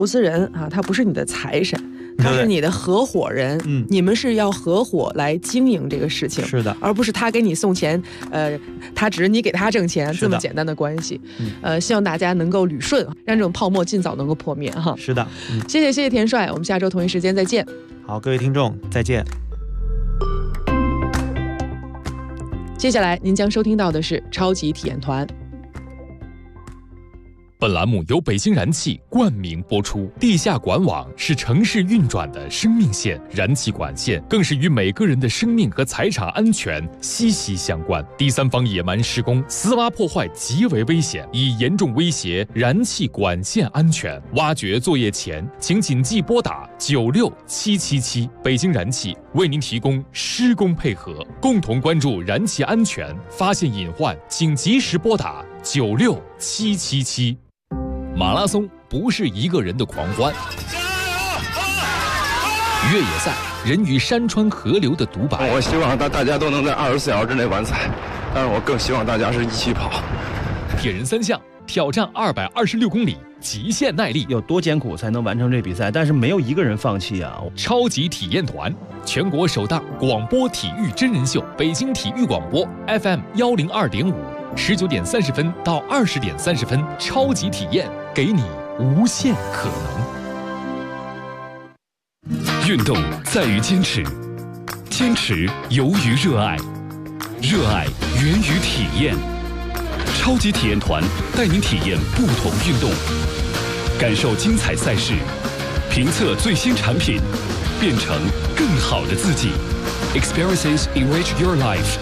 投资人啊，他不是你的财神，他是你的合伙人。你们是要合伙来经营这个事情， 是的， 而不是他给你送钱，他只是你给他挣钱这么简单的关系。希望大家能够捋顺，让这种泡沫尽早能够破灭哈。 是的， 谢谢田帅，我们下周同一时间再见。 好，各位听众再见。 接下来您将收听到的是超级体验团。 本栏目由北京燃气冠名播出。地下管网是城市运转的生命线，燃气管线更是与每个人的生命和财产安全息息相关。第三方野蛮施工、私挖破坏极为危险，已严重威胁燃气管线安全。挖掘作业前，请谨记拨打96777。北京燃气为您提供施工配合，共同关注燃气安全，发现隐患请及时拨打96777。马拉松不是一个人的狂欢，越野赛人与山川河流的独白。 我希望大家都能在24小时之内完赛，但是我更希望大家是一起跑。 铁人三项挑战226公里，极限耐力， 有多艰苦才能完成这比赛？但是没有一个人放弃啊！ 超级体验团，全国首档广播体育真人秀，北京体育广播 FM102.5，19点30分到20点30分，超级体验，给你无限可能。运动在于坚持，坚持由于热爱，热爱源于体验。超级体验团带您体验不同运动，感受精彩赛事，评测最新产品，变成更好的自己。Experiences enrich your life。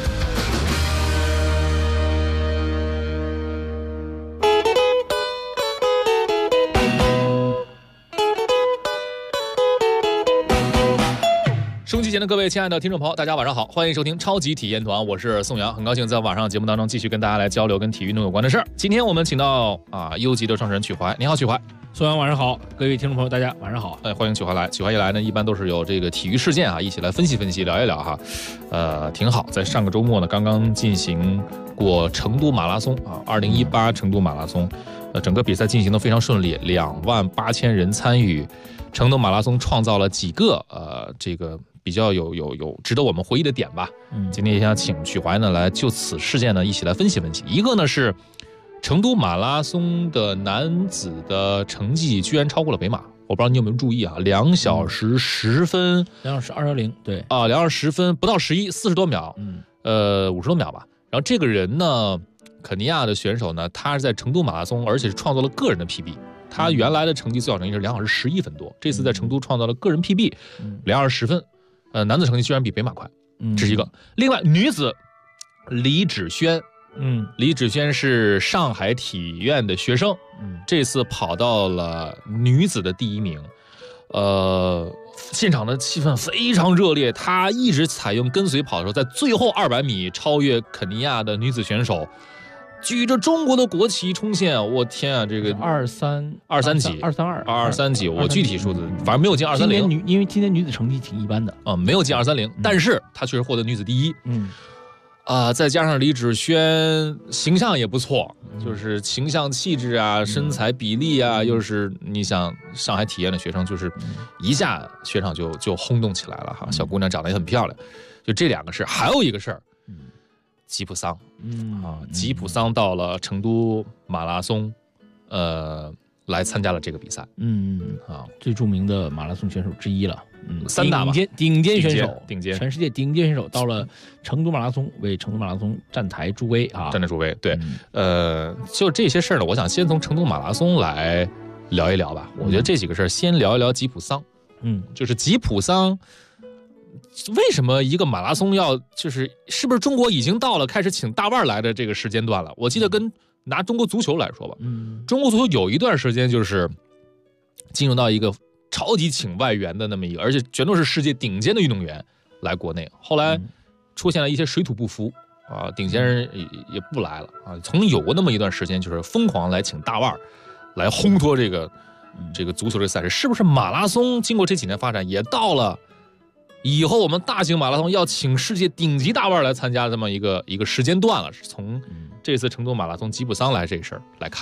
收音机前的各位亲爱的听众朋友，大家晚上好，欢迎收听超级体验团，我是宋阳，很高兴在晚上节目当中继续跟大家来交流跟体育运动有关的事儿。今天我们请到优级的创始人曲怀，你好曲怀。 宋阳晚上好，各位听众朋友大家晚上好。 欢迎曲怀来。曲怀一来呢，一般都是有这个体育事件一起来分析分析，聊一聊哈。挺好。在上个周末呢，刚刚进行过成都马拉松2018成都马拉松，整个比赛进行得非常顺利，28000人参与。成都马拉松创造了几个这个比较有值得我们回忆的点吧。今天也想请曲怀呢来就此事件呢一起来分析分析。一个呢是成都马拉松的男子的成绩居然超过了北马，我不知道你有没有注意2小时10分 ，2小时2:20，对 2小时10分不到11，40多秒，50多秒吧。然后这个人呢，肯尼亚的选手呢，他是在成都马拉松，而且是创造了个人的 PB。他原来的成绩最好成绩是2小时11分多，这次在成都创造了个人 PB，2小时10分。男子成绩居然比北马快，这是一个。另外，女子李芷萱，李芷萱是上海体院的学生，这次跑到了女子的第1名。现场的气氛非常热烈，她一直采用跟随跑的时候，在最后200米超越肯尼亚的女子选手。举着中国的国旗冲线，我天啊！这个 23几 ，232几，我具体数字反正没有进230。 因为今年女子成绩挺一般的没有进230，但是她确实获得女子第1。再加上李芷萱形象也不错，就是形象气质啊、身材比例啊，又是你想上海体验的学生，就是一下全场就轰动起来了哈。小姑娘长得也很漂亮，就这2个事儿，还有一个事儿。吉普桑，吉普桑到了成都马拉松，来参加了这个比赛， 最著名的马拉松选手之一了 ，3大吧， 顶尖选手， 顶尖， 全世界顶尖选手到了成都马拉松，为成都马拉松站台助威站台助威，对，就这些事儿呢，我想先从成都马拉松来聊一聊吧。我觉得这几个事儿，先聊一聊吉普桑，就是吉普桑。为什么一个马拉松是不是中国已经到了开始请大腕来的这个时间段了？我记得跟拿中国足球来说吧，中国足球有一段时间就是进入到一个超级请外援的那么一个，而且全都是世界顶尖的运动员来国内。后来出现了一些水土不服顶尖人也不来了曾有过那么一段时间，就是疯狂来请大腕来烘托这个足球的赛事。是不是马拉松经过这几年发展，也到了以后我们大型马拉松要请世界顶级大腕来参加这么一个时间段了？是从这次成都马拉松吉普桑来这事儿来看。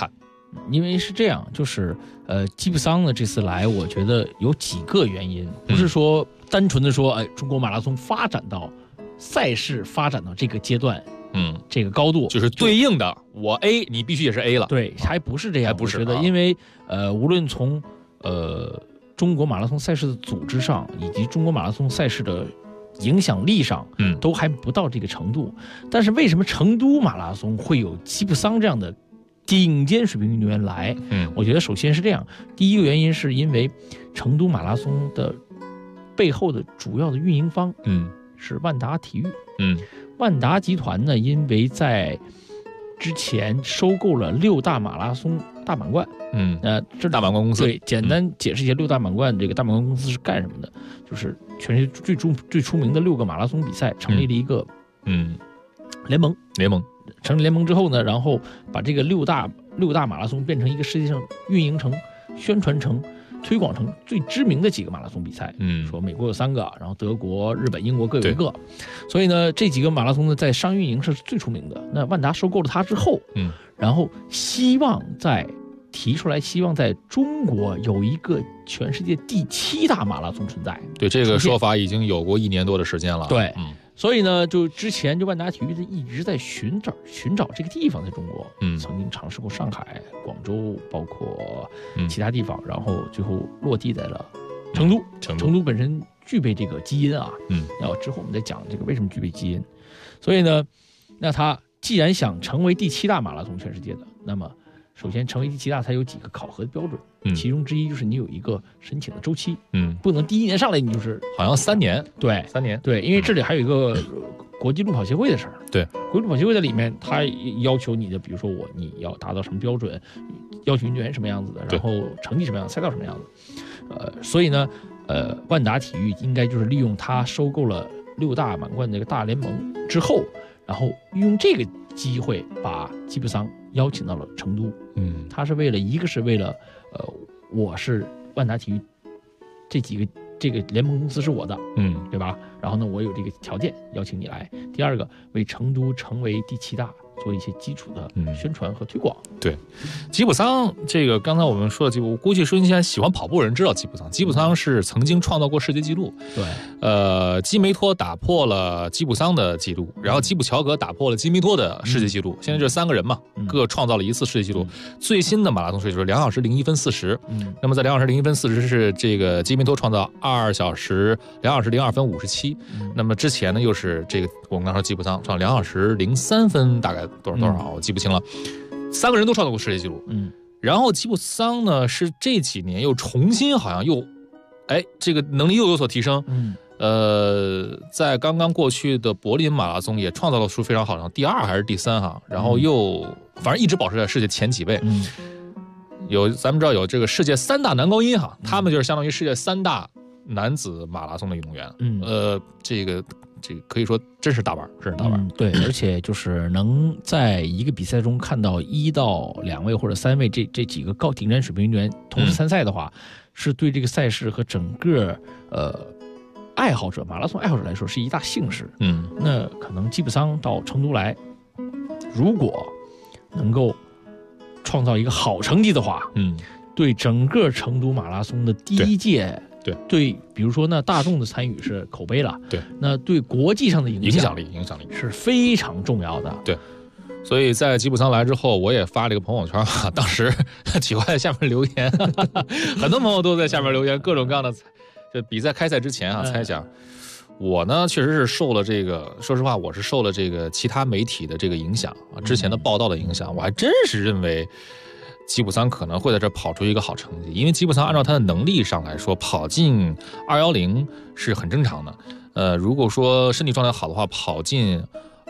因为是这样，就是基普桑呢这次来，我觉得有几个原因，不是说单纯的说，中国马拉松发展到赛事发展到这个阶段，这个高度就是对应的，我 A 你必须也是 A 了。 对，还不是这样， 还不是我觉得，因为无论从中国马拉松赛事的组织上，以及中国马拉松赛事的影响力上，都还不到这个程度。但是为什么成都马拉松会有基普桑这样的顶尖水平运动员来？我觉得首先是这样，第一个原因是因为成都马拉松的背后的主要的运营方，是万达体育，万达集团呢，因为在之前收购了6大马拉松大满贯， 这大满贯公司， 对，简单解释一下6大满贯这个大满贯公司是干什么的，就是全世界最出名的6个马拉松比赛成立了一个联盟，成立联盟之后呢，然后把这个六大马拉松变成一个世界上运营成、宣传成、推广成最知名的几个马拉松比赛。说美国有3个，然后德国、日本、英国各有1个，所以呢，这几个马拉松呢，在商业运营上是最出名的。那万达收购了它之后，然后希望在中国有一个全世界第7大马拉松存在。 对，这个说法已经有过1年多的时间了。 对，所以呢，就之前就万达体育一直在寻找这个地方，在中国，曾经尝试过上海、广州，包括其他地方，然后最后落地在了成都。成都本身具备这个基因啊，然后之后我们再讲这个为什么具备基因。所以呢，那他既然想成为第7大马拉松全世界的，那么首先成为第7大，它有几个考核的标准，其中之一就是你有一个申请的周期，不能第1年上来你就是好像3年， 对 ，3年， 对，因为这里还有一个国际路跑协会的事儿， 对， 国际路跑协会在里面，它要求你的，比如说你要达到什么标准，要求运动员什么样子的，然后成绩什么样子，赛道什么样子，所以呢，万达体育应该就是利用它收购了6大满贯这个大联盟之后，然后用这个机会把基普桑邀请到了成都，他是为了一个是为了，我是万达体育这个联盟公司是我的，对吧？然后呢，我有这个条件邀请你来。第二个，为成都成为第7大做一些基础的宣传和推广。 对，基普桑这个刚才我们说的，我估计说现在喜欢跑步人知道基普桑。基普桑是曾经创造过世界纪录， 对， 基梅托打破了基普桑的纪录，然后基普乔格打破了基梅托的世界纪录。现在这3个人嘛，各创造了1次世界纪录。最新的马拉松世界纪录2小时01分40，那么在2小时01分40是这个基梅托创造2小时02分57，那么之前呢又是这个我们刚说基普桑创2小时03分大概多少我记不清了。3个人都创造过世界纪录，然后基普桑呢是这几年又重新好像又，这个能力又有所提升，在刚刚过去的柏林马拉松也创造了出非常好，像第2还是第3哈，然后又反正一直保持在世界前几位，咱们知道有这个世界3大男高音哈，他们就是相当于世界3大男子马拉松的运动员，这个可以说真是大腕， 对，而且就是能在一个比赛中看到1到2位或者3位这几个高顶尖水平运动员同时参赛的话，是对这个赛事和整个爱好者马拉松爱好者来说是一大幸事。那可能基普桑到成都来，如果能够创造一个好成绩的话，对整个成都马拉松的第1届。对，比如说那大众的参与是口碑了， 对， 那对国际上的影响力是非常重要的， 对。所以在基普桑来之后，我也发了一个朋友圈啊，当时喜欢在下面留言，很多朋友都在下面留言各种各样的，就比赛开赛之前啊猜想。我呢确实是受了这个，说实话我是受了这个其他媒体的这个影响啊，之前的报道的影响，我还真是认为基普桑可能会在这跑出一个好成绩，因为基普桑按照他的能力上来说，跑进210是很正常的。如果说身体状态好的话，跑进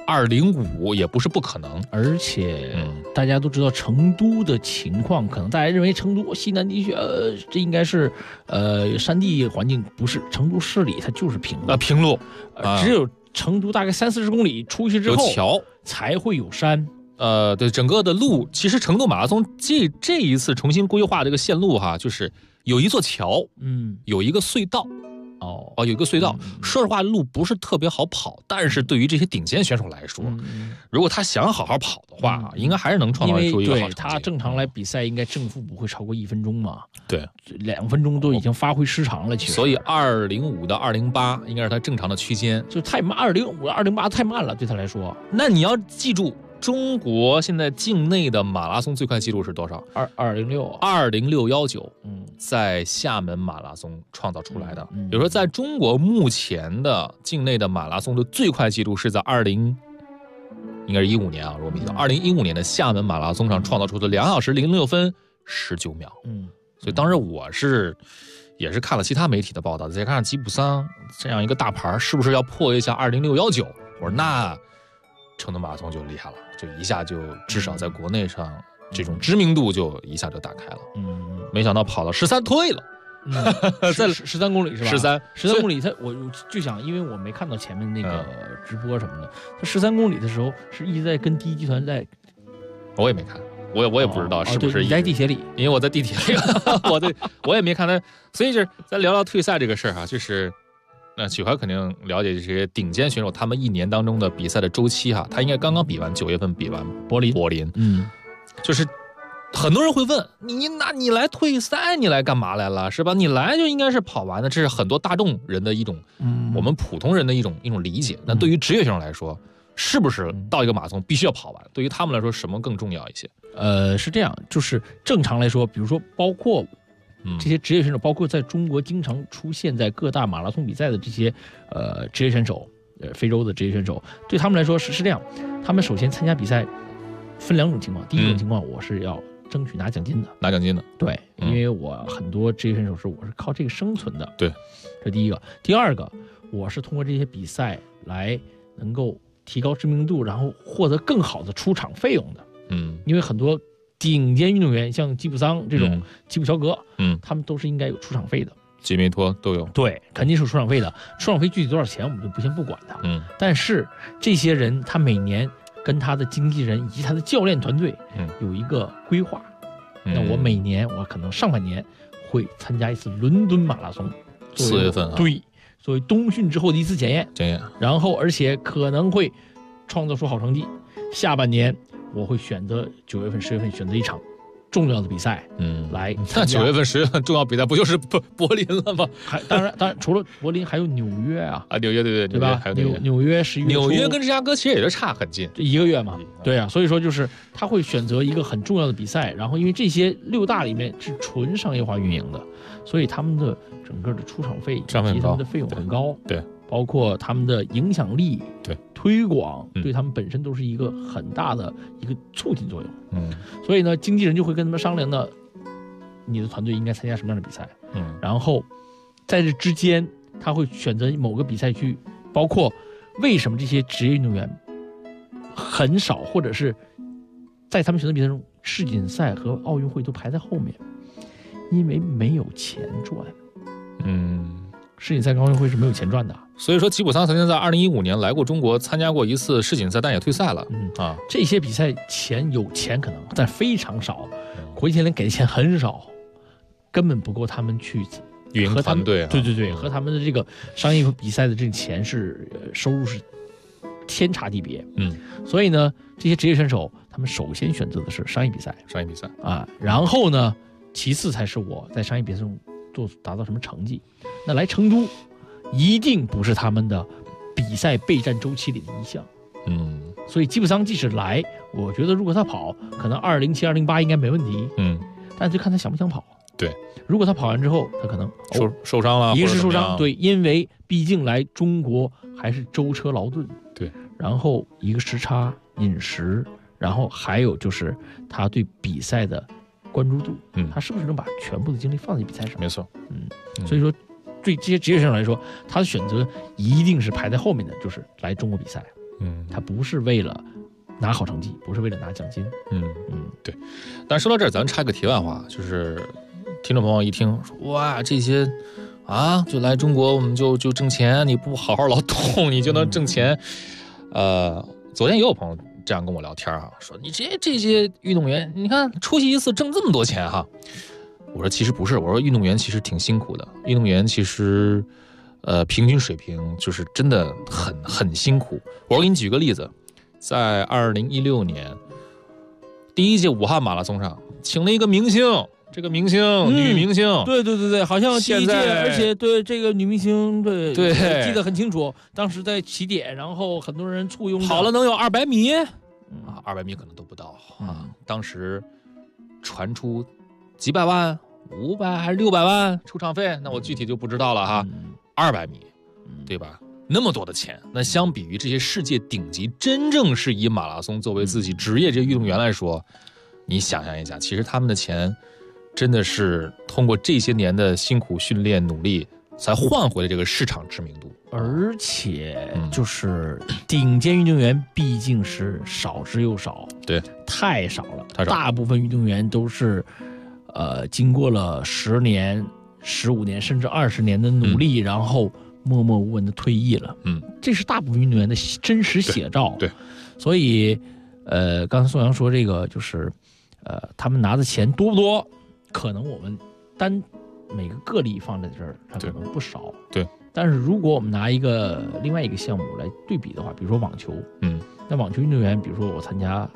205也不是不可能。 而且大家都知道成都的情况，可能大家认为成都西南地区这应该是山地环境，不是，成都市里它就是平路，只有成都大概30-40公里出去之后有桥才会有山。 对，整个的路，其实成都马拉松这一次重新规划这个线路哈，就是有一座桥，有一个隧道， 有一个隧道。说实话，路不是特别好跑，但是对于这些顶尖选手来说，如果他想好好跑的话，应该还是能创造出一个好成绩。 他正常来比赛，应该正负不会超过1分钟嘛？ 对 ，2分钟都已经发挥失常了。其实， 所以205到208应该是他正常的区间， 就太慢，205、208太慢了，对他来说。 那你要记住，中国现在境内的马拉松最快记录是多少？20619，在厦门马拉松创造出来的。比如说，在中国目前的境内的马拉松的最快记录是在应该是15年啊，如果没记错，2015年的厦门马拉松上创造出的2小时06分19秒。所以当时也是看了其他媒体的报道，再看看吉普桑这样一个大牌，是不是要破一下20619？我说那成都马拉松就厉害了，就一下就至少在国内上这种知名度就一下就打开了。没想到跑到13退了。 在13公里是吧？13公里，我就想，因为我没看到前面那个直播什么的，他13公里的时候是一直在跟第一集团在， 我也没看，我也不知道是不是你在地铁里， 因为我在地铁里，我也没看他，所以就是咱聊聊退赛这个事儿哈，就是那曲怀肯定了解这些顶尖选手他们一年当中的比赛的周期哈，他应该刚刚比完9月份比完柏林，就是很多人会问你来退赛，你来干嘛来了是吧？你来就应该是跑完的，这是很多大众人的一种，我们普通人的一种理解。那对于职业选手来说，是不是到一个马拉松必须要跑完？对于他们来说，什么更重要一些？ 是这样，就是正常来说，比如说包括这些职业选手，包括在中国经常出现在各大马拉松比赛的这些职业选手，非洲的职业选手，对他们来说是这样，他们首先参加比赛分2种情况，第一种情况我是要争取拿奖金的，对，因为我很多职业选手我是靠这个生存的， 对， 这第一个。第二个，我是通过这些比赛来能够提高知名度，然后获得更好的出场费用的，因为很多顶尖运动员，像基普桑这种基普乔格，他们都是应该有出场费的， 吉梅托都有， 对，肯定是有出场费的，出场费具体多少钱我们就先不管它，但是这些人他每年跟他的经纪人以及他的教练团队有一个规划，那我每年我可能上半年会参加一次伦敦马拉松 ，4月份对，作为冬训之后的一次检验，然后而且可能会创造出好成绩，下半年我会选择9月份10月份选择一场重要的比赛，来那9月份10月份重要比赛不就是柏林了吗？ 当然除了柏林还有纽约啊， 纽约对吧？ 还有纽约11月初， 纽约跟芝加哥其实也就差很近， 这1个月嘛，对啊，所以说就是他会选择一个很重要的比赛，然后因为这些6大里面是纯商业化运营的，所以他们的整个的出场费以及他们的费用很高， 对， 包括他们的影响力， 对， 推广，对他们本身都是一个很大的一个促进作用。所以呢，经纪人就会跟他们商量呢，你的团队应该参加什么样的比赛，然后在这之间，他会选择某个比赛去，包括为什么这些职业运动员很少，或者是在他们选择比赛中，世锦赛和奥运会都排在后面，因为没有钱赚。世锦赛跟奥运会是没有钱赚的， 所以说吉普桑曾经在2015年来过中国，参加过一次世锦赛，但也退赛了。 这些比赛有钱可能，但非常少，国际协联给的钱很少，根本不够他们去运营团队。 对，和他们的这个商业比赛的这个钱收入是天差地别。所以呢，这些职业选手他们首先选择的是商业比赛啊，然后呢，其次才是我在商业比赛中达到什么成绩。那来成都一定不是他们的比赛备战周期里的一项。所以基普桑即使来，我觉得如果他跑，可能2007、2008应该没问题。但就看他想不想跑。 对， 如果他跑完之后，他可能受伤了， 一个是受伤，对，因为毕竟来中国还是舟车劳顿， 对， 然后一个时差、饮食，然后还有就是他对比赛的关注度，他是不是能把全部的精力放在比赛上？ 没错， 所以说对这些职业选手来说，他的选择一定是排在后面的，就是来中国比赛。他不是为了拿好成绩，不是为了拿奖金。 对。但说到这儿，咱插个题外话，就是听众朋友一听说，哇，这些就来中国我们就挣钱，你不好好劳动，你就能挣钱。昨天也有朋友这样跟我聊天说你这些运动员，你看出席一次挣这么多钱哈。我说其实不是，我说运动员其实挺辛苦的，运动员其实平均水平就是真的很辛苦。我给你举个例子，在2016年第一届武汉马拉松上，请了一个明星，这个明星、女明星， 对，好像第一届，而且对这个女明星，对，记得很清楚，当时在起点，然后很多人簇拥跑了能有200米，200米可能都不到啊。当时传出几百万、500还是600万出场费，那我具体就不知道了哈。200米，对吧？那么多的钱，那相比于这些世界顶级真正是以马拉松作为自己职业这运动员来说，你想象一下，其实他们的钱真的是通过这些年的辛苦训练努力才换回了这个市场知名度。 而且就是顶尖运动员毕竟是少之又少， 对， 太少了，大部分运动员都是经过了10年、15年甚至20年的努力，然后默默无闻的退役了。这是大部分运动员的真实写照。对，所以刚才宋阳说这个就是他们拿的钱多不多？可能我们单每个个例放在这儿，它可能不少。对，但是如果我们拿另外一个项目来对比的话，比如说网球，那网球运动员，比如说我参加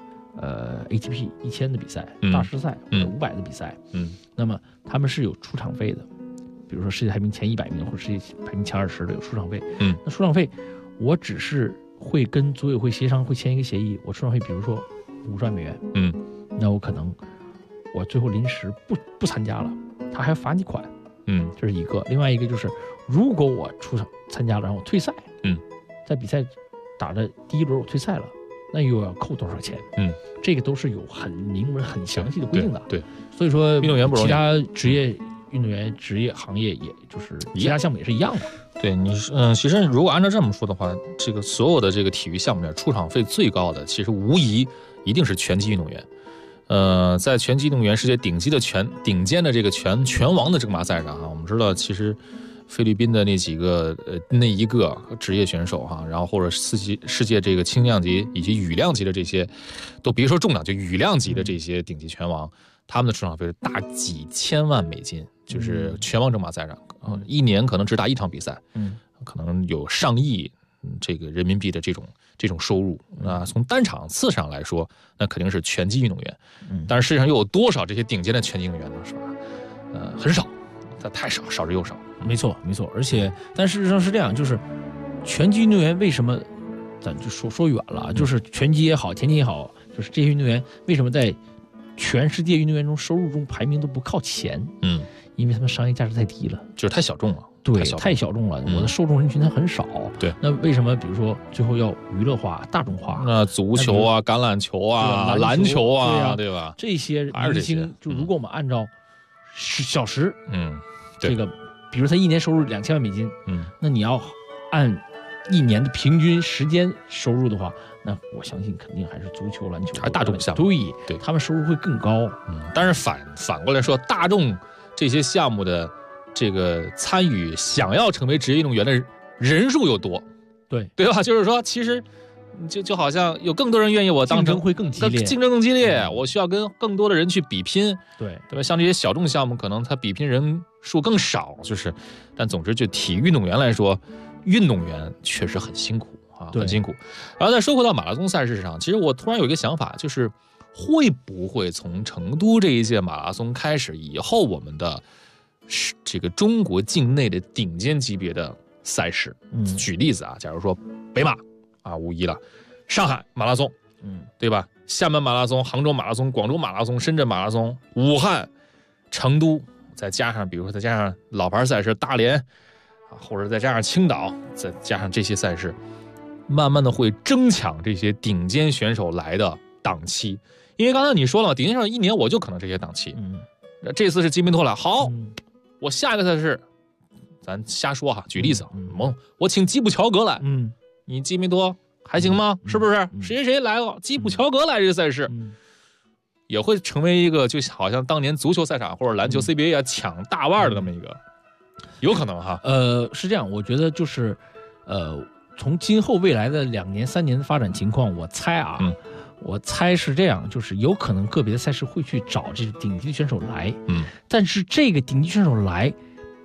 ATP 1000的比赛、大师赛或者500的比赛，那么他们是有出场费的，比如说世界排名前100名或者世界排名前20的有出场费。那出场费我只是会跟组委会协商，会签一个协议，我出场费比如说50万美元，那我可能我最后临时不参加了，他还罚你款，这是一个。另外一个就是，如果我参加了，然后我退赛，在比赛打的第一轮我退赛了，那又要扣多少钱？这个都是有很明文、很详细的规定的。对，所以说运动员不容易，其他职业运动员、职业行业也就是其他项目也是一样的。 对你，其实如果按照这么说的话，这个所有的这个体育项目里面出场费最高的，其实无疑一定是拳击运动员。在拳击运动员世界顶尖的这个拳王的这个马赛上哈，我们知道其实菲律宾的那一个职业选手哈，然后或者世界这个轻量级以及羽量级的这些，都别说重量，就羽量级的这些顶级拳王，他们的出场费是大几千万美金，就是拳王这马赛上，一年可能只打一场比赛，可能有上亿这个人民币的这种收入。那从单场次上来说，那肯定是拳击运动员。但是世界上又有多少这些顶尖的拳击运动员呢？是吧？很少，它太少，少之又少。 没错。而且，但事实上是这样，就是拳击运动员为什么，咱就说远了，就是拳击也好，田径也好，就是这些运动员为什么在全世界运动员中收入中排名都不靠前？因为他们商业价值太低了， 就是太小众了。 对，太小众了，我的受众人群它很少。对，那为什么比如说最后要娱乐化、大众化？ 那足球啊、橄榄球啊、篮球啊，对吧？ 这些明星，就如果我们按照小时，这个，比如他一年收入2000万美金，那你要按一年的平均时间收入的话，那我相信肯定还是足球、篮球还大众项目， 对，他们收入会更高。 但是反过来说，大众这些项目的这个参与想要成为职业运动员的人数又多，对吧？就是说，其实就好像有更多人愿意我当成， 竞争会更激烈， 竞争更激烈，我需要跟更多的人去比拼， 对吧？像这些小众项目，可能它比拼人数更少，但总之就体育运动员来说，运动员确实很辛苦啊，很辛苦。然后再说回到马拉松赛事上，其实我突然有一个想法，就是会不会从成都这一届马拉松开始以后，我们的这个中国境内的顶尖级别的赛事，举例子啊，假如说北马啊无疑了，上海马拉松，对吧？厦门马拉松、杭州马拉松、广州马拉松、深圳马拉松、武汉、成都，再加上比如说再加上老牌赛事大连啊，或者再加上青岛，再加上这些赛事，慢慢的会争抢这些顶尖选手来的档期。因为刚才你说了，顶尖选手一年我就可能这些档期，这次是吉宾托了，好，我下一个赛事，咱瞎说哈，举例子，我请基普乔格来，你吉宾托还行吗？是不是？谁来了？基普乔格来这个赛事，也会成为一个就好像当年足球赛场或者篮球 CBA 啊抢大腕的那么一个，有可能哈。 是这样，我觉得就是从今后未来的2年3年的发展情况，我猜啊。我猜是这样，就是有可能个别的赛事会去找这个顶级的选手来，但是这个顶级选手来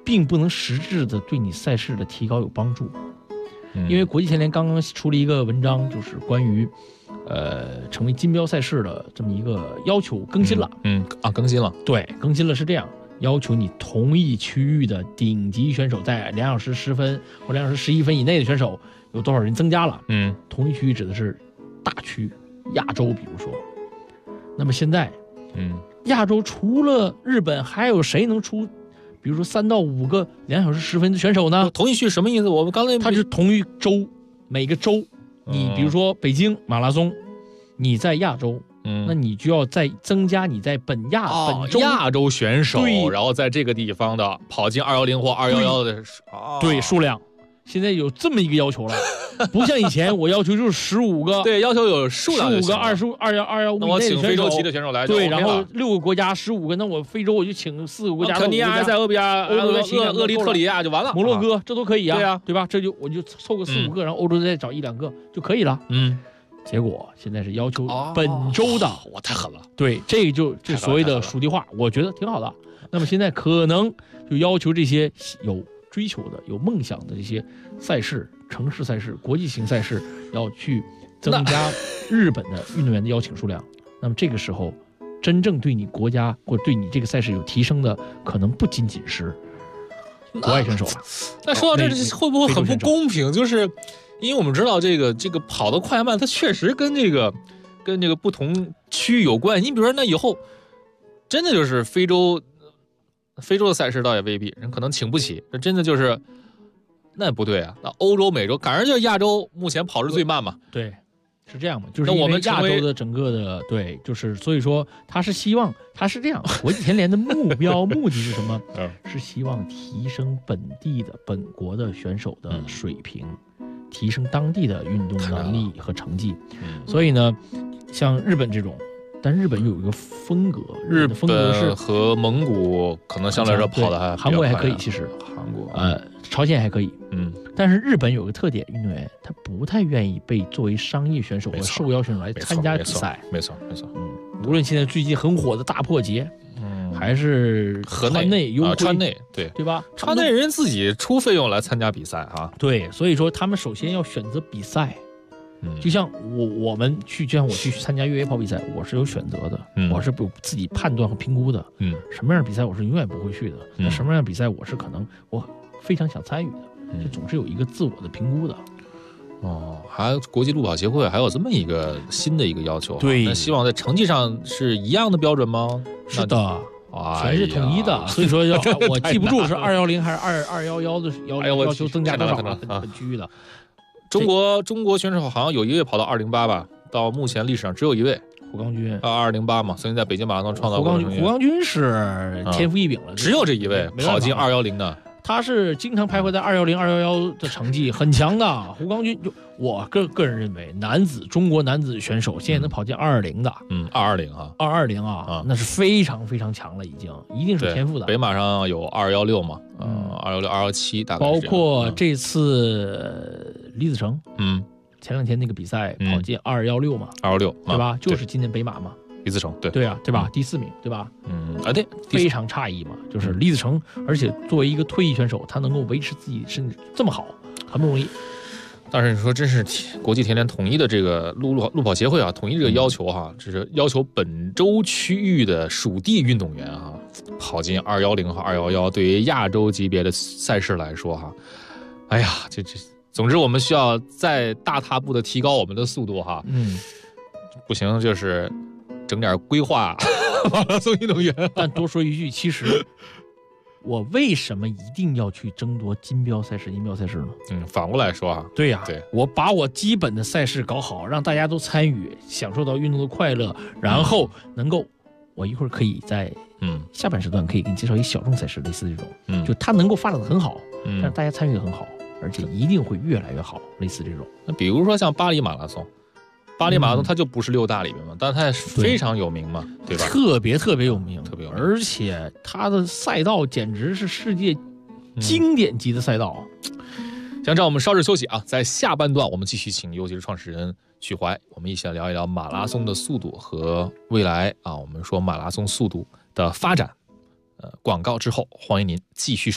并不能实质的对你赛事的提高有帮助。因为国际田联刚刚出了一个文章，就是关于成为金标赛事的这么一个要求更新了。 更新了。 对，更新了是这样，要求你同一区域的顶级选手在2小时10分或2小时11分以内的选手有多少人增加了。同一区域指的是大区亚洲，比如说。那么现在，亚洲除了日本，还有谁能出？比如说3到5个2小时10分的选手呢？ 同一区什么意思？我们刚才它是同一州，每个州，你比如说北京马拉松，你在亚洲，那你就要再增加你在本州亚洲选手， 对， 然后在这个地方的跑进210或211的对数量。现在有这么一个要求了，不像以前我要求就是15个， 对，要求有数量 ，15个215以内的选手， 那我请非洲籍的选手来， 对，然后6个国家15个，那我非洲我就请4个国家， 肯尼亚、埃塞俄比亚、厄立特里亚就完了， 摩洛哥这都可以啊， 对啊， 对吧？我就凑个4、5个，然后欧洲再找1、2个就可以了。结果现在是要求本州的， 我太狠了。 对，这就所谓的属地化，我觉得挺好的。那么现在可能就要求这些有追求的、有梦想的这些赛事、城市赛事、国际型赛事，要去增加日本的运动员的邀请数量。那么这个时候，真正对你国家或对你这个赛事有提升的，可能不仅仅是国外选手了。 那说到这，会不会很不公平？就是因为我们知道这个跑得快慢，它确实跟这个不同区域有关。你比如说，那以后真的就是非洲的赛事倒也未必，人可能请不起，这真的就是那不对啊。那欧洲、美洲，赶上就是亚洲目前跑是最慢嘛。 对，是这样嘛？就是我们亚洲的整个的对，就是所以说他是希望他是这样，国际田联的目的是什么？是希望提升本国的选手的水平，提升当地的运动能力和成绩。所以呢，像日本这种。但日本有一个风格，日本风格是和蒙古可能相对来说跑的还韩国还可以，其实韩国朝鲜还可以，但是日本有个特点，运动员他不太愿意被作为商业选手和受邀选手来参加比赛， 没错， 无论现在最近很火的大破节，还是川内优惠， 川内对吧？ 川内人自己出费用来参加比赛啊， 对，所以说他们首先要选择比赛。就像我们就像我去参加越野跑比赛，我是有选择的，我是有自己判断和评估的，什么样的比赛我是永远不会去的，那什么样的比赛我是可能我非常想参与的，就总是有一个自我的评估的。 还有国际路跑协会还有这么一个新的一要求， 对， 那希望在成绩上是一样的标准吗？ 是的，全是统一的，所以说我记不住是210还是211的要求增加多少本区域的。 中国选手好像有一位跑到208吧，到目前历史上只有一位胡刚军 208嘛，曾经在北京马拉松创造过。 胡刚军是天赋异禀了， 只有这一位跑进210的。 他是经常徘徊在210、211的成绩很强的。胡刚军，我个人认为，中国男子选手现在能跑进220的 ，220啊 ，220啊，那是非常非常强了，一定是天赋的。 北马上有216嘛，216、217大概。 包括这次李子成，前2天那个比赛跑进216嘛 ，216 对吧？就是今年北马嘛。 李子成对啊，对吧？第4名对吧？ 对， 非常诧异嘛，就是李子成，而且作为一个退役选手，他能够维持自己身体这么好，很不容易。 但是你说真是国际田联统一的这个路跑协会啊，统一这个要求哈，这是要求本州区域的属地运动员啊，跑进210和211，对于亚洲级别的赛事来说哈，哎呀，总之我们需要再大踏步的提高我们的速度哈，不行就是整点规划马拉松运动员。 但多说一句，其实我为什么一定要去争夺金标赛事、银标赛事呢？ 反过来说啊， 对呀，我把我基本的赛事搞好，让大家都参与，享受到运动的快乐，然后能够，我一会儿可以在下半时段可以给你介绍一小众赛事，类似这种，就它能够发展的很好，但是大家参与的很好，而且一定会越来越好，类似这种。 那比如说像巴黎马拉松。巴黎马拉松它就不是6大里面嘛，但它非常有名嘛，对吧？ 特别有名，而且它的赛道简直是世界经典级的赛道。 行，这样我们稍事休息啊，在下半段我们继续请尤其是创始人许怀，我们一起来聊一聊马拉松的速度和未来啊，我们说马拉松速度的发展。广告之后，欢迎您继续收听。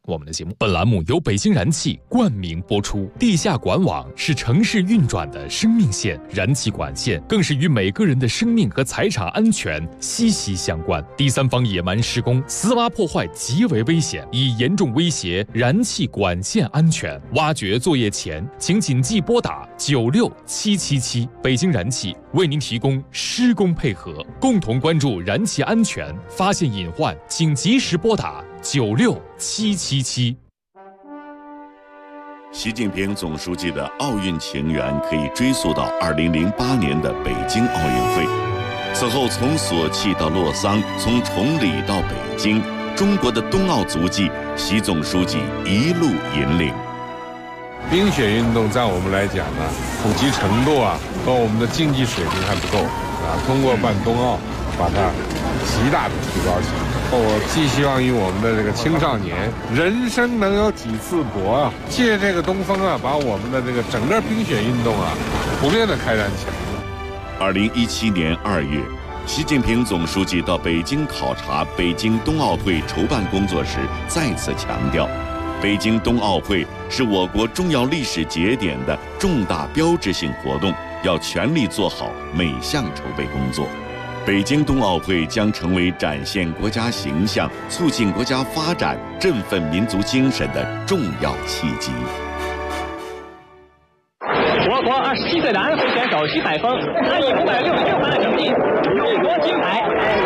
我们的节目。本栏目由北京燃气冠名播出。地下管网是城市运转的生命线，燃气管线更是与每个人的生命和财产安全息息相关。第三方野蛮施工、私挖破坏极为危险，已严重威胁燃气管线安全。挖掘作业前，请谨记拨打96777。北京燃气为您提供施工配合，共同关注燃气安全，发现隐患请及时拨打96777。 习近平总书记的奥运情缘可以追溯到2008年的北京奥运会。此后，从索契到洛桑，从崇礼到北京，中国的冬奥足迹，习总书记一路引领。 冰雪运动在我们来讲呢，普及程度和我们的竞技水平还不够通过办冬奥，把它极大的提高起来。我寄希望于我们的这个青少年，人生能有几次搏借这个东风把我们的这个整个冰雪运动普遍的开展起来。 2017年2月，习近平总书记到北京考察北京冬奥会筹办工作时，再次强调，北京冬奥会是我国重要历史节点的重大标志性活动，要全力做好每项筹备工作。北京冬奥会将成为展现国家形象、促进国家发展、振奋民族精神的重要契机。 我国27岁的安徽选手徐海峰，他以566分的成绩荣夺金牌。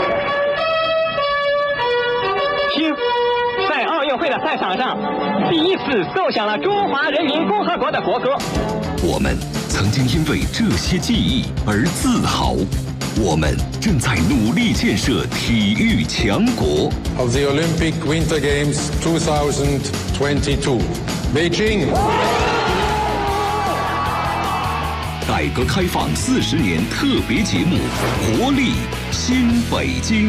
听，在奥运会的赛场上，第一次奏响了中华人民共和国的国歌。 我们曾经因为这些记忆而自豪。我们正在努力建设体育强国。 Of the Olympic Winter Games 2022, Beijing. 改革开放40年特别节目《活力新北京》。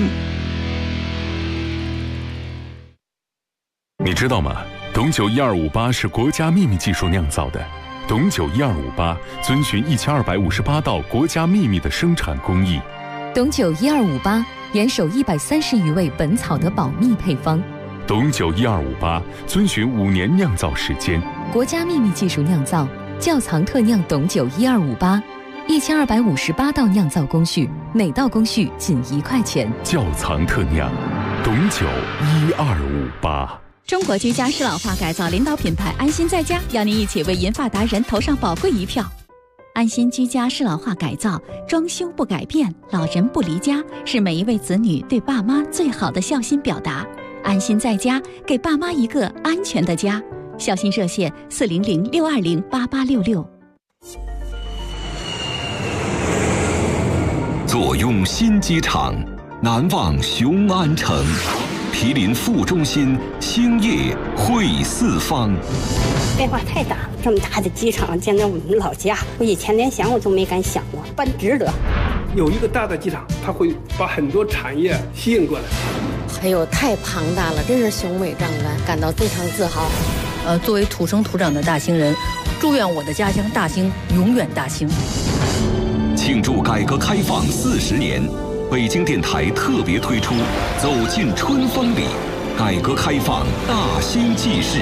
你知道吗？董酒1258是国家秘密技术酿造的。董酒1258遵循1258道国家秘密的生产工艺。 董酒1258严守130余位本草的保密配方。 董酒1258遵循5年酿造时间。 国家秘密技术酿造，窖藏特酿董酒1258，1258道酿造工序，每道工序仅1块钱。 窖藏特酿，董酒1258。 中国居家适老化改造领导品牌安心在家，邀您一起为银发达人投上宝贵一票。安心居家适老化改造，装修不改变，老人不离家，是每一位子女对爸妈最好的孝心表达。安心在家，给爸妈一个安全的家。孝心热线400-620-8866。 坐拥新机场，难忘雄安城。毗邻副中心，兴业汇四方。 变化太大了，这么大的机场建在我们老家，我以前连想我都没敢想过，办值得。 有一个大的机场，它会把很多产业吸引过来。 还有太庞大了，真是雄伟壮观，感到非常自豪。 作为土生土长的大兴人，祝愿我的家乡大兴永远大兴。 庆祝改革开放40年。北京电台特别推出《走进春风里》，改革开放大兴纪事。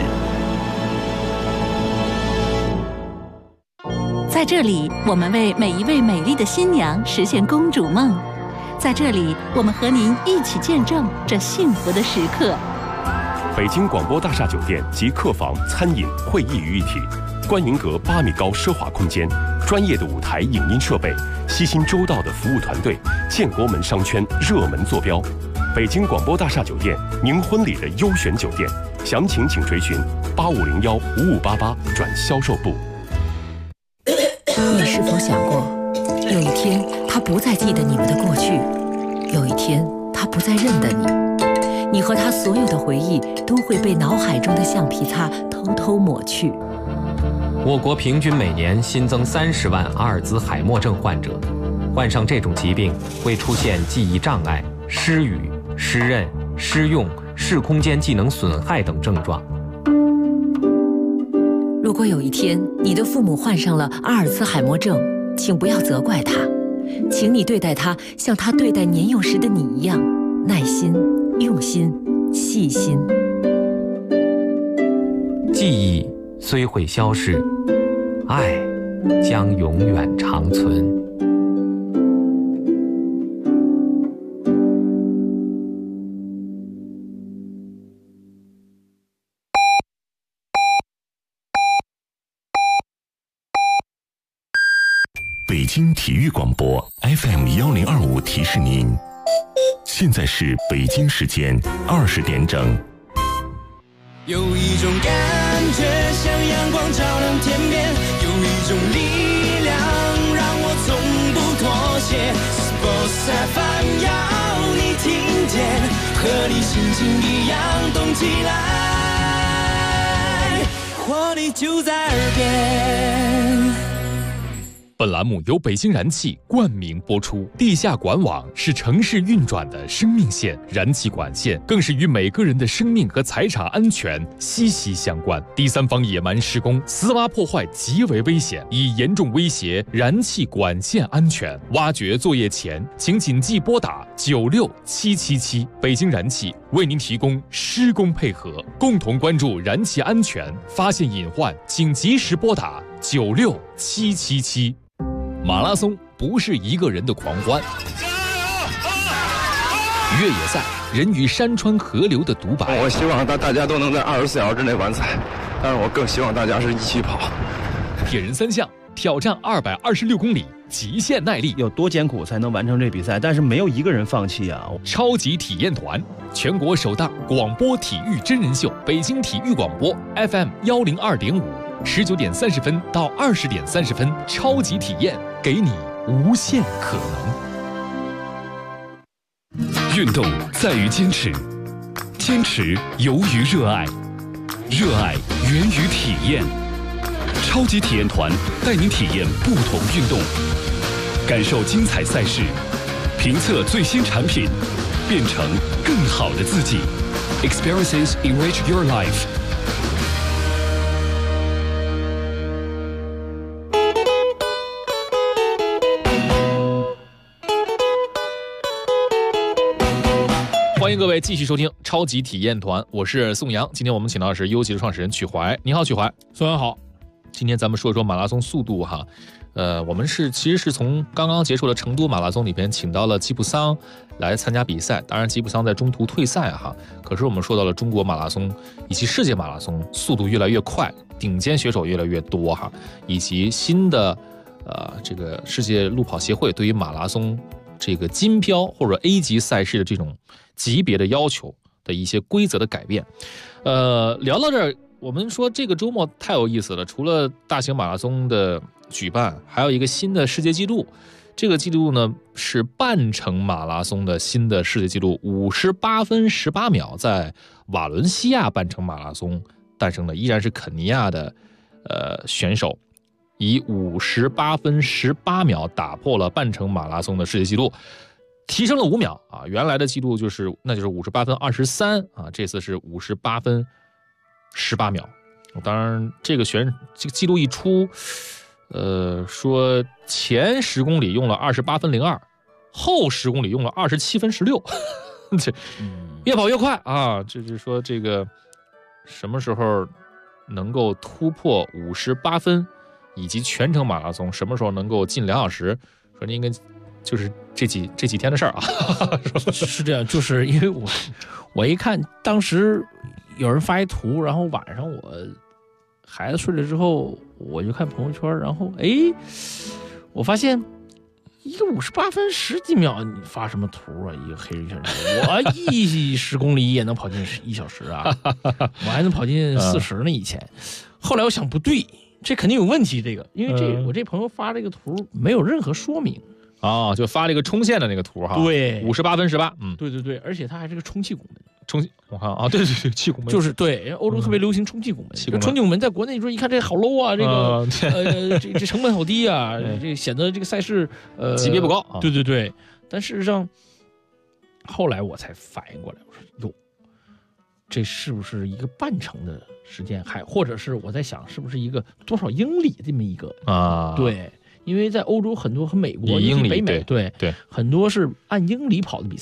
在这里，我们为每一位美丽的新娘实现公主梦。在这里，我们和您一起见证这幸福的时刻。 北京广播大厦酒店集客房、餐饮、会议于一体，观云阁8米高奢华空间，专业的舞台影音设备，悉心周到的服务团队，建国门商圈热门坐标。北京广播大厦酒店，您婚礼的优选酒店，详情请垂询8501-5588转销售部。 你是否想过，有一天他不再记得你们的过去，有一天他不再认得你，你和他所有的回忆都会被脑海中的橡皮擦偷偷抹去。 我国平均每年新增30万阿尔兹海默症患者，患上这种疾病会出现记忆障碍、失语、失认、失用、视空间技能损害等症状。 如果有一天你的父母患上了阿尔兹海默症，请不要责怪他，请你对待他像他对待年幼时的你一样，耐心、用心、细心。 记忆虽会消逝，爱将永远长存。 北京体育广播 FM1025提示您，现在是北京时间20点整。 有一种感觉像阳光照亮天边，有一种力量让我从不妥协。Sports FM 要你听见，和你心情一样动起来，活力就在耳边。 本栏目由北京燃气冠名播出。地下管网是城市运转的生命线，燃气管线更是与每个人的生命和财产安全息息相关。第三方野蛮施工、私挖破坏极为危险，已严重威胁燃气管线安全。挖掘作业前，请谨记拨打96777。北京燃气为您提供施工配合，共同关注燃气安全，发现隐患请及时拨打96777。马拉松不是一个人的狂欢，越野赛人与山川河流的独白。 我希望大家都能在24小时之内完赛，但是我更希望大家是一起跑。 铁人三项挑战226公里，极限耐力， 有多艰苦才能完成这比赛？但是没有一个人放弃啊！ 超级体验团，全国首档广播体育真人秀，北京体育广播 FM102.5，19点30分到20点30分，超级体验，给你无限可能。运动在于坚持，坚持由于热爱，热爱源于体验。超级体验团带您体验不同运动，感受精彩赛事，评测最新产品，变成更好的自己。Experiences enrich your life。 欢迎各位继续收听超级体验团，我是宋阳。今天我们请到的是优吉的创始人曲怀。你好，曲怀。 宋阳好。 今天咱们说一说马拉松速度哈，我们其实是从刚刚结束的成都马拉松里边请到了吉普桑来参加比赛，当然吉普桑在中途退赛哈。可是我们说到了中国马拉松以及世界马拉松速度越来越快，顶尖选手越来越多哈，以及新的这个世界路跑协会对于马拉松这个金标或者 A 级赛事的这种级别的要求的一些规则的改变。聊到这儿，我们说这个周末太有意思了，除了大型马拉松的举办，还有一个新的世界纪录。这个纪录呢是半程马拉松的新的世界纪录，58分18秒，在瓦伦西亚半程马拉松诞生的，依然是肯尼亚的选手，以58分18秒打破了半程马拉松的世界纪录，提升了5秒啊！原来的记录就是58分23啊，这次是58分18秒。当然，这个记录一出，说前10公里用了28分02，后10公里用了27分16，这越跑越快啊！这就是说这个什么时候能够突破58分，以及全程马拉松什么时候能够进2小时，说应该就是这几天的事儿啊。 是这样，就是因为我一看当时有人发一图，然后晚上我孩子睡了之后，我就看朋友圈，然后我发现一个58分10几秒，你发什么图啊？一个黑人选手，我10公里也能跑进1小时啊，我还能跑进40呢以前。后来我想不对，这肯定有问题，这个因为我这朋友发这个图没有任何说明。 就发了一个冲线的那个图哈， 对 ，58分18， 对，而且它还是个充气拱门， 我看啊，对，气拱门就是对，欧洲特别流行充气拱门，充气拱门在国内你说一看这好 low 啊，这个这成本好低啊，这显得这个赛事级别不高， 对，但事实上后来我才反应过来，我说哟，这是不是一个半程的时间，或者是我在想是不是一个多少英里这么一个对。因为在欧洲很多和美国、 英里北美对对很多是按英里跑的比赛，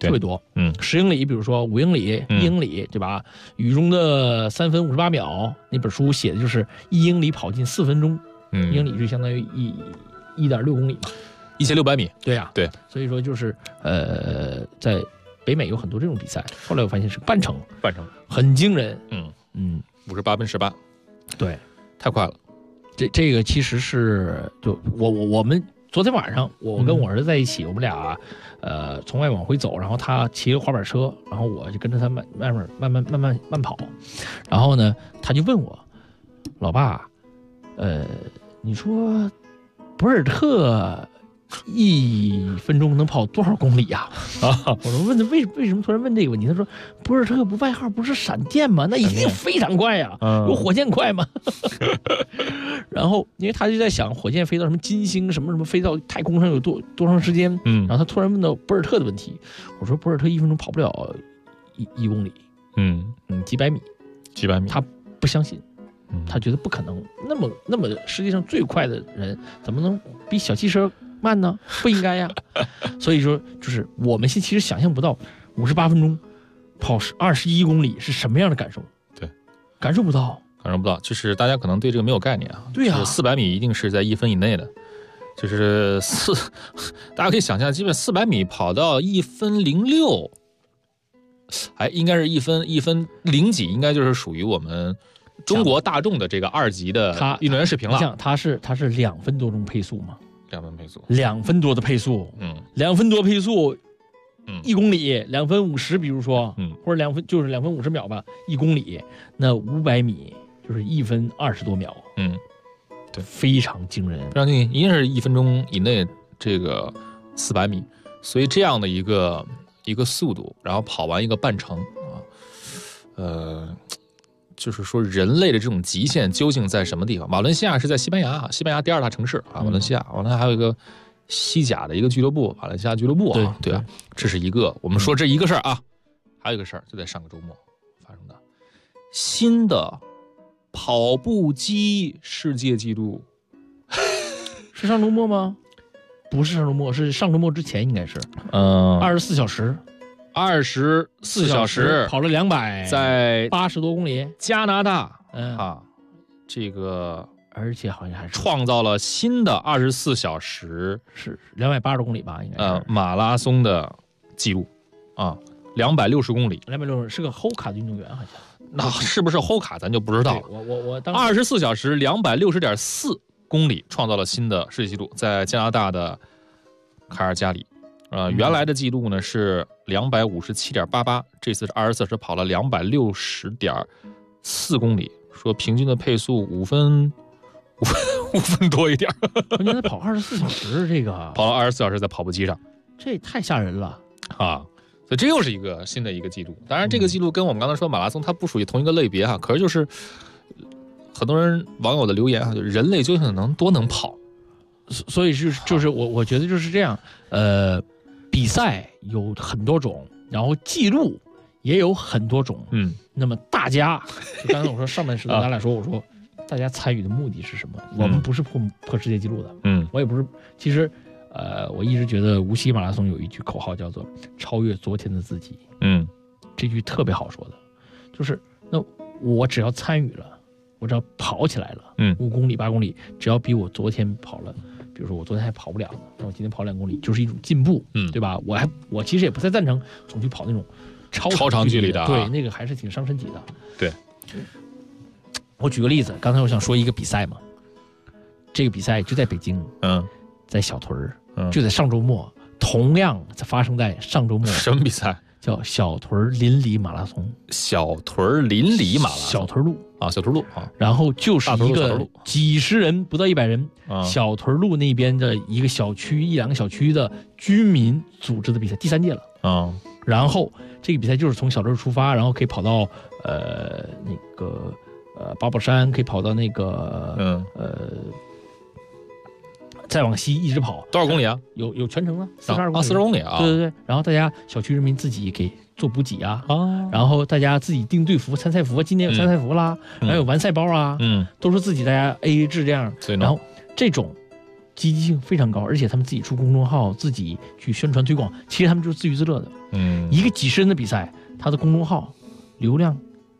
特别多。10英里，比如说5英里、1英里，对吧？雨中的3分58秒，那本书写的就是1英里跑进4分钟，1英里就相当于1.6公里嘛 ，1600米。 对呀， 对。 所以说就是在北美有很多这种比赛，后来我发现是半程，很惊人。 58分18， 对， 太快了。 这个其实是就我们昨天晚上我跟我儿子在一起，我们俩从外往回走，然后他骑个滑板车，然后我就跟着他慢跑，然后呢他就问我，老爸，你说博尔特1分钟能跑多少公里呀？我说问他为什么突然问这个问题？他说博尔特不外号不是闪电吗？那一定非常快呀，有火箭快吗？然后因为他就在想火箭飞到什么金星什么飞到太空上有多长时间？然后他突然问到博尔特的问题，我说博尔特1分钟跑不了1公里，几百米，他不相信。他觉得不可能，那么世界上最快的人怎么能比小汽车慢呢？不应该呀。所以说，就是我们其实想象不到58分钟跑21公里是什么样的感受。 对， 感受不到。 就是大家可能对这个没有概念啊。 对呀 ，400米一定是在1分以内的，就是大家可以想象，基本400米跑到1分06，应该是1分0几，应该就是属于我们中国大众的这个2级的运动员水平了。 像他是2分多钟配速吗 ？2分配速 ，2分多的配速，2分多配速，1公里2分50，比如说，或者2分50秒吧，1公里，那500米就是1分20多秒， 对， 非常惊人， 非常惊人，一定是1分钟以内这个400米，所以这样的一个速度，然后跑完一个半程啊，就是说人类的这种极限究竟在什么地方？马伦西亚是在西班牙，西班牙第2大城市啊，马伦西亚，完了还有一个西甲的一个俱乐部，马来西亚俱乐部啊，对啊，这是一个我们说这一个事儿啊，还有一个事儿就在上个周末发生的，新的跑步机世界纪录， 是上周末吗？不是上周末，是上周末之前应该是，24小时。 24小时跑了200， 在 80多公里， 加拿大，这个而且好像还是创造了新的24小时是280多公里吧，应该是马拉松的记录啊，260公里 ，260是个后卡的运动员好像， 那是不是后卡咱就不知道了。 我当 24小时260.4公里创造了新的世界纪录，在加拿大的卡尔加里。原来的记录呢是257.88，这次是24小时跑了260.4公里，说平均的配速5分多一点。 关键他跑24小时，这个跑了24小时在跑步机上， 这太吓人了啊！所以这又是一个新的一个记录。当然，这个记录跟我们刚才说马拉松它不属于同一个类别哈，可是就是很多人网友的留言啊，就是人类究竟能跑？ 所以就是我觉得就是这样，比赛有很多种，然后记录也有很多种，那么大家，刚才我说上半时段咱俩说，我说大家参与的目的是什么？我们不是破世界纪录的，我也不是，其实，我一直觉得无锡马拉松有一句口号叫做超越昨天的自己，这句特别好说的，就是那我只要参与了，我只要跑起来了，5公里8公里，只要比我昨天跑了。比如说我昨天还跑不了呢，那我今天跑2公里就是一种进步，对吧？我其实也不太赞成总去跑那种超长距离的， 对，那个还是挺伤身体的。 对， 我举个例子，刚才我想说一个比赛嘛，这个比赛就在北京，在小屯就在上周末，同样发生在上周末。 什么比赛？ 叫小屯邻里马拉松。 小屯邻里马拉松， 小屯路啊，小屯路啊。 然后就是一个几十人不到100人，小屯路那边的一个小区1-2个小区的居民组织的比赛，第3届了啊。然后这个比赛就是从小屯出发，然后可以跑到那个八宝山，可以跑到那个再往西一直跑， 多少公里啊？ 有全程啊，42公里。 40公里啊！ 对。然后大家小区人民自己给做补给啊，然后大家自己订队服、参赛服，今年有参赛服啦，然后有完赛包啊，都是自己大家 AA 制这样。然后这种积极性非常高，而且他们自己出公众号，自己去宣传推广，其实他们就是自娱自乐的。一个几十人的比赛，他的公众号流量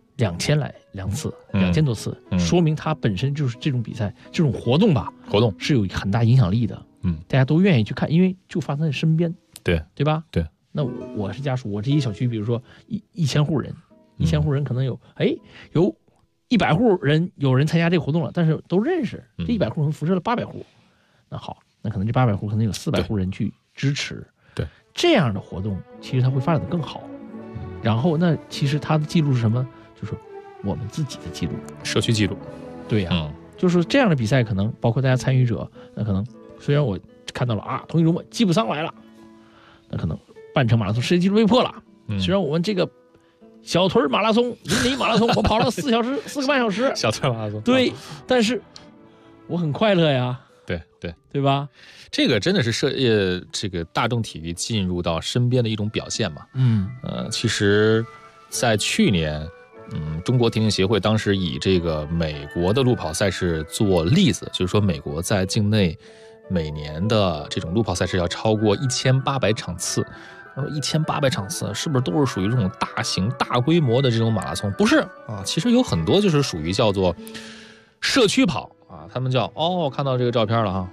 2000多次，说明他本身就是这种比赛这种活动是有很大影响力的。大家都愿意去看，因为就发生在身边，对吧？ 对。 那我是家属，我这一小区，比如说1000户人，1000户人可能有100户人有人参加这个活动了，但是都认识，这100户可能辐射了800户。那好，那可能这800户可能有400户人去支持。 对， 这样的活动其实它会发展得更好。然后那其实它的记录是什么？就是我们自己的记录， 社区记录。 对呀，就是这样的比赛，可能包括大家参与者，那可能虽然我看到了同一周末吉普桑来了，那可能半程马拉松世界纪录被破了。虽然我们这个小屯马拉松、邻里马拉松，我跑了4个半小时， 小屯马拉松， 对，但是我很快乐呀。对吧？ 这个真的是这个大众体育进入到身边的一种表现嘛。其实，在去年，中国田径协会当时以这个美国的路跑赛事做例子，就是说美国在境内每年的这种路跑赛事要超过1800场次。他说1800场次是不是都是属于这种大型大规模的这种马拉松？不是啊，其实有很多就是属于叫做社区跑啊，他们叫看到这个照片了哈，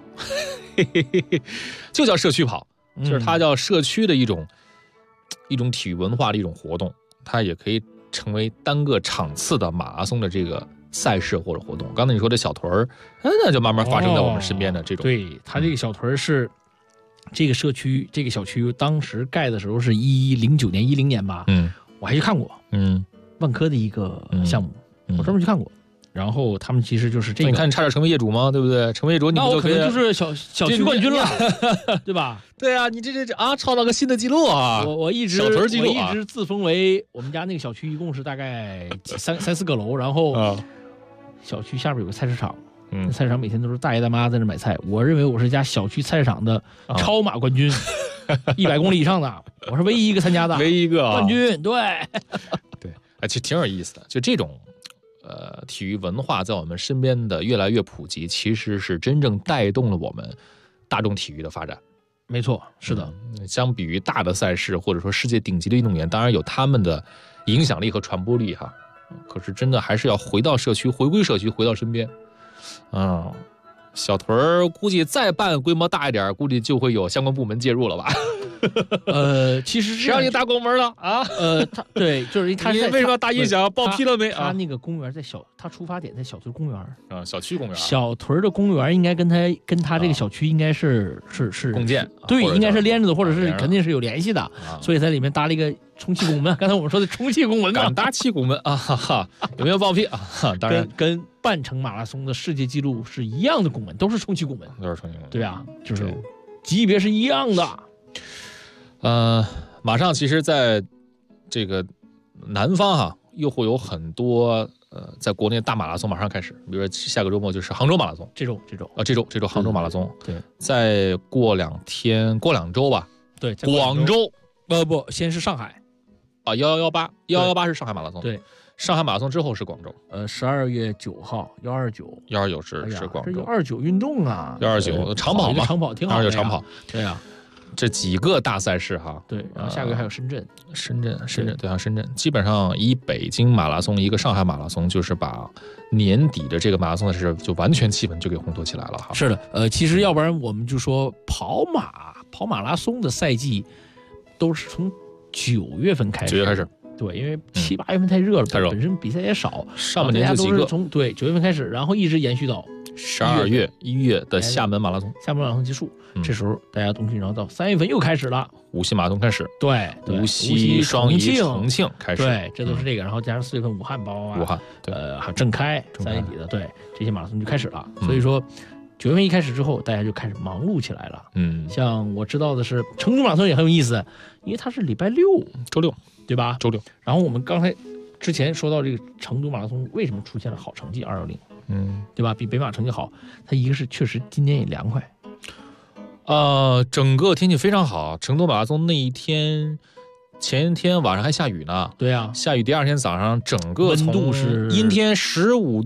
就叫社区跑，就是它叫社区的一种体育文化的一种活动，它也可以成为单个场次的马拉松的这个赛事或者活动。刚才你说的小屯儿，那就慢慢发生在我们身边的这种。 对，它这个小屯是这个社区这个小区当时盖的时候是10年吧，我还去看过，万科的一个项目，我专门去看过。然后他们其实就是这个， 你看你差点成为业主吗？对不对？成为业主你就可能就是小区冠军了，对吧？ 对啊，你这创造个新的记录啊！ 我一直小屯记录我一直自封为我们家那个小区一共是大概三四个楼，然后小区下面有个菜市场，菜市场每天都是大爷大妈在那买菜。我认为我是家小区菜市场的超马冠军，100公里以上的，我是唯一一个参加的， 唯一一个冠军。对， 其实挺有意思的，就这种。体育文化在我们身边的越来越普及，其实是真正带动了我们大众体育的发展。 没错，是的。 相比于大的赛事或者说世界顶级的运动员，当然有他们的影响力和传播力哈。可是真的还是要回到社区，回归社区，回到身边。小屯估计再办规模大一点，估计就会有相关部门介入了吧？ 其实谁让你大公门了啊？ 对，就是他为什么要大音响？报批了没啊？ 他那个公园他出发点在小屯公园啊，小区公园。 小屯的公园应该跟他这个小区应该是共建， 对，应该是连着的，或者是肯定是有联系的，所以在里面搭了一个充气拱门。刚才我们说的充气拱门嘛， 敢搭气拱门啊！哈哈，有没有报批啊？当然， 跟半程马拉松的世界纪录是一样的拱门，都是充气拱门， 都是充气拱门。 对啊，就是级别是一样的。 马上其实在这个南方又会有很多在国内大马拉松马上开始，比如说下个周末就是杭州马拉松， 这周杭州马拉松， 对， 再过2周吧， 对， 广州不，先是上海 118是上海马拉松， 对， 上海马拉松之后是广州 ，12月9号129 是广州 ，129运动啊 ，129长跑嘛， 长跑挺好的， 长跑， 对啊。 这几个大赛事对，然后下个月还有深圳， 对，深圳基本上一北京马拉松，一个上海马拉松，就是把年底的这个马拉松的事就完全气氛就给烘托起来了哈。 是的，其实要不然我们就说跑马拉松的赛季都是从9月份开始，对，因为7、8月份太热了，本身比赛也少， 上半年就几个， 从9月份开始，然后一直延续到 12月、1月的厦门马拉松结束，这时候大家东西，然后到3月份又开始了， 无锡马拉松开始， 对， 无锡、双宜、重庆开始， 对，这都是这个，然后加上4月份武汉包啊，还有郑开3月底的，对，这些马拉松就开始了，所以说9月份一开始之后，大家就开始忙碌起来了，像我知道的是成都马拉松也很有意思，因为它是礼拜6， 周6， 对吧？ 周6， 然后我们刚才之前说到这个成都马拉松为什么出现了好成绩210，对吧？比北马成绩好，它一个是确实今年也凉快， 整个天气非常好。成都马拉松那一天，前一天晚上还下雨呢， 对啊， 下雨第2天早上整个温度是阴天15度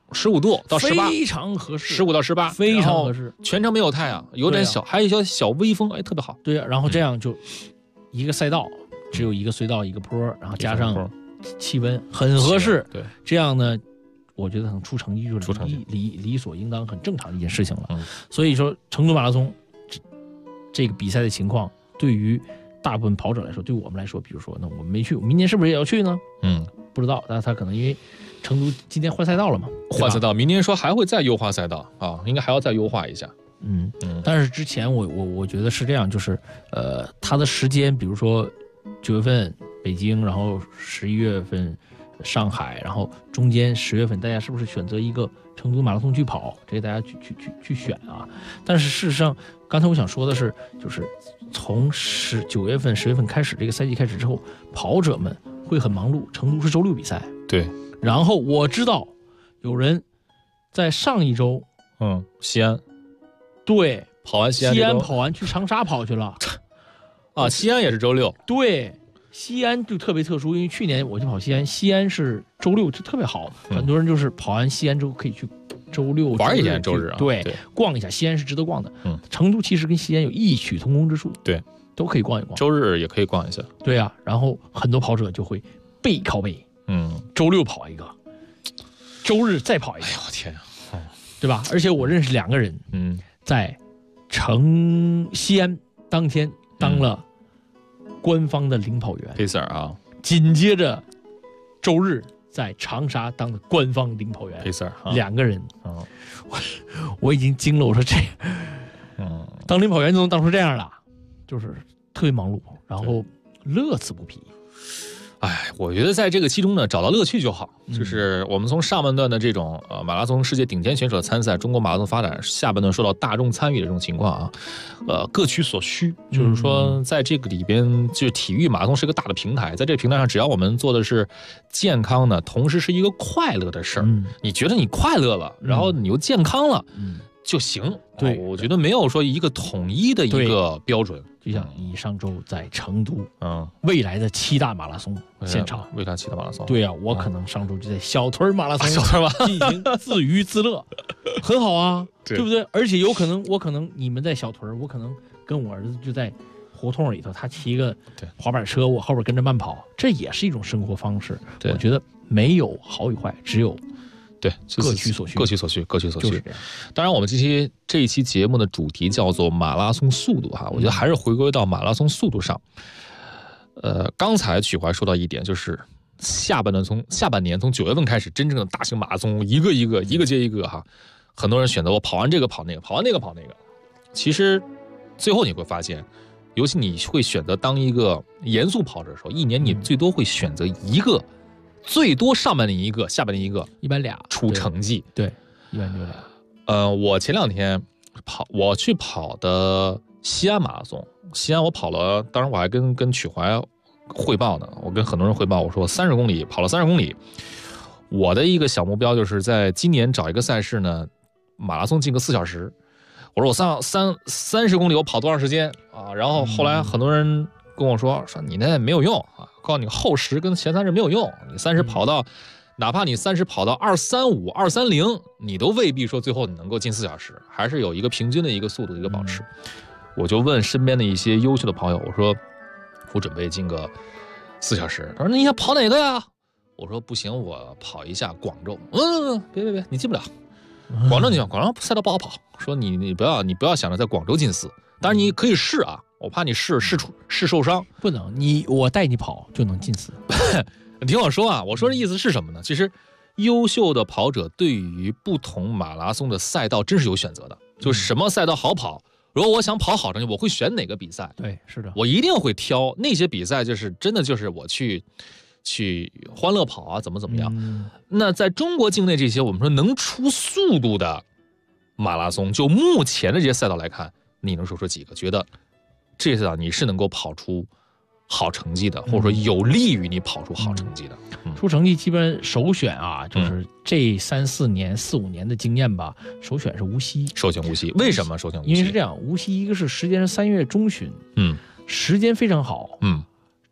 15度到18， 非常合适 ，15到18， 非常合适。 全程没有太阳，有点小，还有一小小微风，哎，特别好。 对呀，然后这样就一个赛道，只有一个隧道一个坡，然后加上气温很合适。 对， 这样呢，我觉得能出成绩就是理所应当、很正常的一件事情了。所以说，成都马拉松这个比赛的情况，对于大部分跑者来说，对我们来说，比如说，那我们没去，明年是不是也要去呢？不知道，但他可能因为成都今天换赛道了嘛， 换赛道，明年说还会再优化赛道啊，应该还要再优化一下。 但是之前我觉得是这样，就是他的时间，比如说9月份北京，然后11月份上海，然后中间10月份大家是不是选择一个成都马拉松去跑？这个大家去选啊。但是事实上，刚才我想说的是，就是从9月份、10月份开始，这个赛季开始之后，跑者们会很忙碌。成都是周6比赛， 对。 然后我知道有人在上一周， 西安， 对， 跑完西安跑完去长沙跑去了， 啊，西安也是周6， 对。西安就特别特殊，因为去年我去跑西安，西安是周6就特别好，很多人就是跑完西安之后可以去周6 玩一天，周日啊， 对，逛一下。西安是值得逛的。成都其实跟西安有异曲同工之处， 对， 都可以逛一逛。 周日也可以逛一下， 对啊。然后很多跑者就会背靠背，周6跑一个，周日再跑一个。 哎呦我天啊， 对吧？而且我认识2个人，在西安当天当了官方的领跑员 ，Pacer 啊， 紧接着周日在长沙当的官方领跑员 ，Pacer 2个人，我已经惊了，我说这，当领跑员就能当出这样了，就是特别忙碌，然后乐此不疲。 哎，我觉得在这个其中呢，找到乐趣就好。就是我们从上半段的这种马拉松世界顶尖选手的参赛，中国马拉松发展，下半段说到大众参与的这种情况啊，各取所需。就是说，在这个里边，就是体育马拉松是一个大的平台，在这个平台上，只要我们做的是健康的，同时是一个快乐的事儿，你觉得你快乐了，然后你又健康了，就行。 对， 我觉得没有说一个统一的一个标准。 就像你上周在成都，未来的7大马拉松现场， 未来7大马拉松， 对啊，我可能上周就在小屯马拉松， 小屯进行自娱自乐，很好啊，对不对？而且有可能，我可能你们在小屯，我可能跟我儿子就在胡同里头，他骑个滑板车，我后边跟着慢跑，这也是一种生活方式。我觉得没有好与坏，只有。 对， 各取所需， 各取所需，各取所需。 就是这样。 当然，我们这一期节目的主题叫做马拉松速度哈，我觉得还是回归到马拉松速度上。刚才曲怀说到一点，就是下半年从9月份开始，真正的大型马拉松一个接一个哈，很多人选择我跑完这个跑那个，跑完那个跑那个。其实最后你会发现，尤其你会选择当一个严肃跑者的时候，一年你最多会选择一个。最多上半年一个，下半年一个， 一般俩出成绩。 对，一般就俩。 我前2天我去跑的西安马拉松，西安我跑了，当然我还跟曲怀汇报呢，我跟很多人汇报，我说30公里跑了30公里。我的一个小目标就是在今年找一个赛事呢，马拉松进个4小时。我说我30公里我跑多长时间啊？然后后来很多人跟我说你那没有用啊。告诉你后10跟前30没有用，你30跑到，哪怕你30跑到235、230，你都未必说最后你能够进4小时，还是有一个平均的一个速度的一个保持。我就问身边的一些优秀的朋友，我说我准备进个4小时，他说那你想跑哪个呀？我说不行，我跑一下广州。别，你进不了，广州你广州赛道不好跑。说你不要想着在广州进4，当然你可以试啊。我怕你试受伤， 不能，我带你跑就能进4。 你听我说啊，我说的意思是什么呢？其实，优秀的跑者对于不同马拉松的赛道真是有选择的，就什么赛道好跑。如果我想跑好成绩，我会选哪个比赛？ 对，是的， 我一定会挑那些比赛，就是真的就是我去欢乐跑啊，怎么样。那在中国境内这些我们说能出速度的马拉松，就目前的这些赛道来看，你能说出几个觉得这些赛道你是能够跑出好成绩的，或者说有利于你跑出好成绩的？ 出成绩基本首选啊，就是这3、4年、4、5年的经验吧，首选是无锡。 首选无锡，为什么首选无锡？ 因为是这样，无锡一个是时间是3月中旬，时间非常好，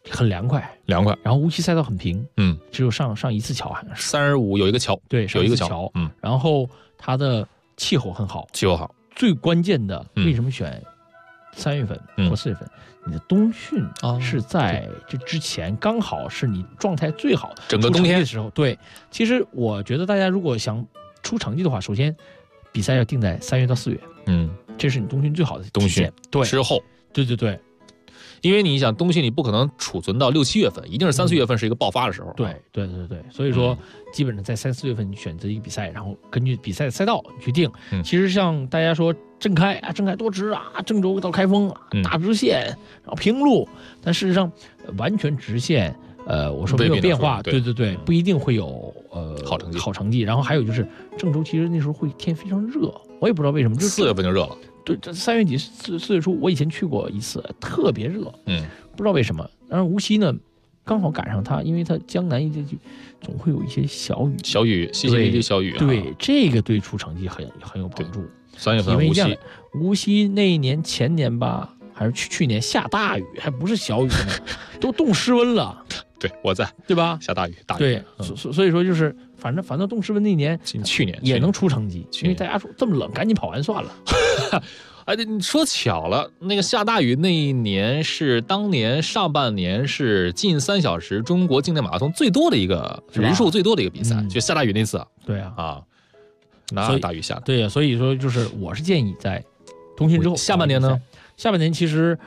很凉快，然后无锡赛道很平，只有上一次桥，好像是 35有一个桥， 对， 有一个桥， 然后它的气候很好， 气候好。 最关键的，为什么选3月份或4月份？你的冬训是在这之前，刚好是你状态最好， 整个冬天的时候。对，其实我觉得大家如果想出成绩的话，首先比赛要定在3月到4月，这是你冬训最好的冬训。 对， 之后， 对。 因为你想冬训，你不可能储存到6、7月份，一定是3、4月份是一个爆发的时候。 对，所以说基本上在3、4月份你选择一个比赛，然后根据比赛的赛道去定。其实像大家说郑开多直啊，郑州到开封大直线，然后平路，但事实上完全直线，我说没有变化，对，不一定会有好成绩。然后还有就是郑州其实那时候会天非常热，我也不知道为什么，就 4月份就热了。 对，这3月底4月初，我以前去过一次，特别热，不知道为什么。然后无锡呢，刚好赶上它，因为它江南一地区总会有一些小雨，淅淅沥沥小雨，对，这个对出成绩很有帮助。 3月份无锡那一年前年吧，还是去年下大雨，还不是小雨呢，都冻湿温了。 对，我在， 对吧？ 下大雨， 对，所以说就是反正冻湿温那年， 去年也能出成绩，因为大家说这么冷，赶紧跑完算了。 哎，你说巧了，那个下大雨那一年是当年上半年是近3小时中国境内马拉松最多的一个人数最多的一个比赛，就下大雨那次。 对啊， 那大雨下的。 对呀，所以说就是我是建议在冬训之后， 下半年呢？ 下半年其实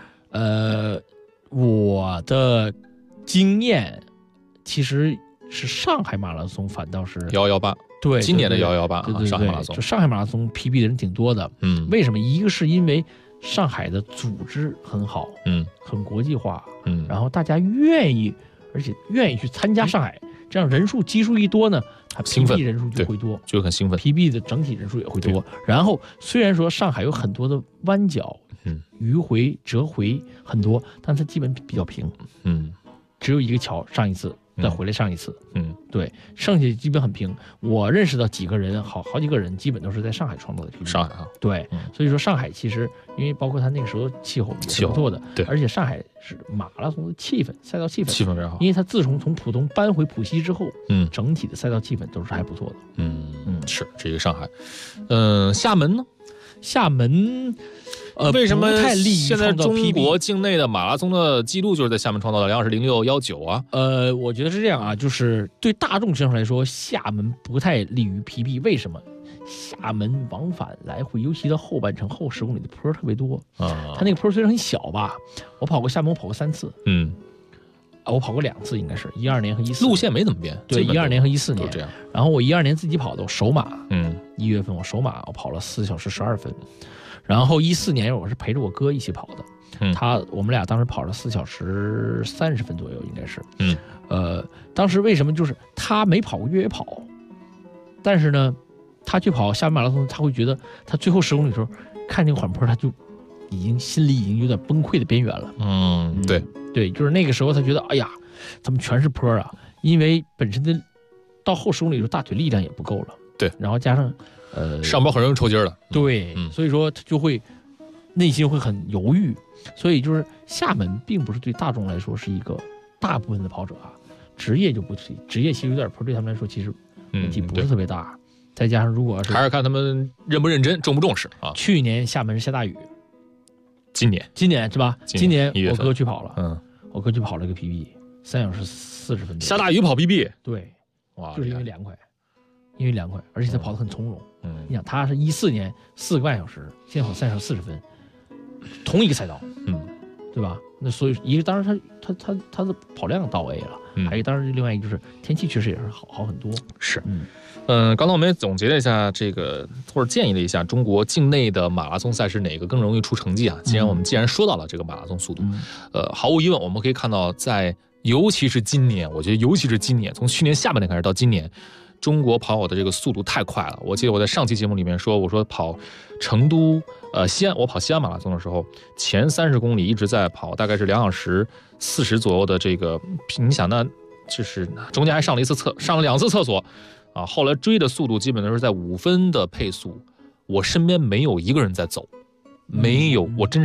我的经验其实是上海马拉松反倒是 118。 对， 今年的118，上海马拉松， 就上海马拉松 PB 的人挺多的。为什么？一个是因为上海的组织很好，很国际化，然后大家愿意，而且愿意去参加上海，这样人数基数一多呢，它 PB 人数就会多， 就很兴奋 ，PB 的整体人数也会多。然后虽然说上海有很多的弯角，迂回、折回很多，但它基本比较平，只有一个桥上一次。再回来上一次，对，剩下基本很平。我认识到几个人，好几个人，基本都是在上海创造的 PB。 上海啊， 对，所以说上海其实因为包括它那个时候气候也是不错的， 对， 而且上海是马拉松的气氛，赛道气氛非常好。 因为它自从浦东搬回浦西之后，整体的赛道气氛都是还不错的。 是这个上海，厦门呢？ 厦门。 为什么现在中国境内的马拉松的记录就是在厦门创造的？2小时0619啊？ 我觉得是这样啊，就是对大众选手来说，厦门不太利于 PB。为什么？厦门往返来回，尤其到后半程后10公里的坡特别多啊。它那个坡虽然很小吧，我跑过厦门，我跑过3次。我跑过2次，应该是12年和14年。 路线没怎么变。 对，12年和14年这样。 然后我12年自己跑的，我首马，1月份我首马，我跑了4小时12分。然后14年我是陪着我哥一起跑的，我们俩当时跑了4小时30分左右，应该是。当时为什么就是他没跑过越野跑，但是呢，他去跑厦门马拉松，他会觉得他最后10公里的时候看那个缓坡，他就心里已经有点崩溃的边缘了。对，就是那个时候他觉得，哎呀，怎么全是坡啊？因为本身的到后10公里的时候大腿力量也不够了。 对， 然后加上。 上坡很容易抽筋了， 对，所以说他就会内心会很犹豫，所以就是厦门并不是对大众来说是一个大部分的跑者啊，职业就不是，职业其实有点坡，对他们来说其实问题不是特别大，再加上如果是还是看他们认不认真，重不重视啊。 去年厦门是下大雨， 今年是吧？今年我哥去跑了， 我哥去跑了个 PB， 3小时40分， 下大雨跑 PB， 对，哇，就是因为凉快。而且他跑得很从容。你想他是14年4个半小时，现在跑3小时40分，同一个赛道，对吧？那所以一个当然他的跑量到位了，还有一个当然另外一个就是天气确实也是好很多。 是，刚才我们也总结了一下这个，或者建议了一下中国境内的马拉松赛事哪个更容易出成绩啊？既然说到了这个马拉松速度，毫无疑问我们可以看到尤其是今年，我觉得从去年下半年开始到今年。中国跑友的这个速度太快了。我记得我在上期节目里面说，我说跑成都、西安，我跑西安马拉松的时候，前30公里一直在跑，大概是2小时40左右的这个，你想那就是中间还上了2次厕所啊。后来追的速度基本都是在5分的配速，我身边没有一个人在走，没有，我真是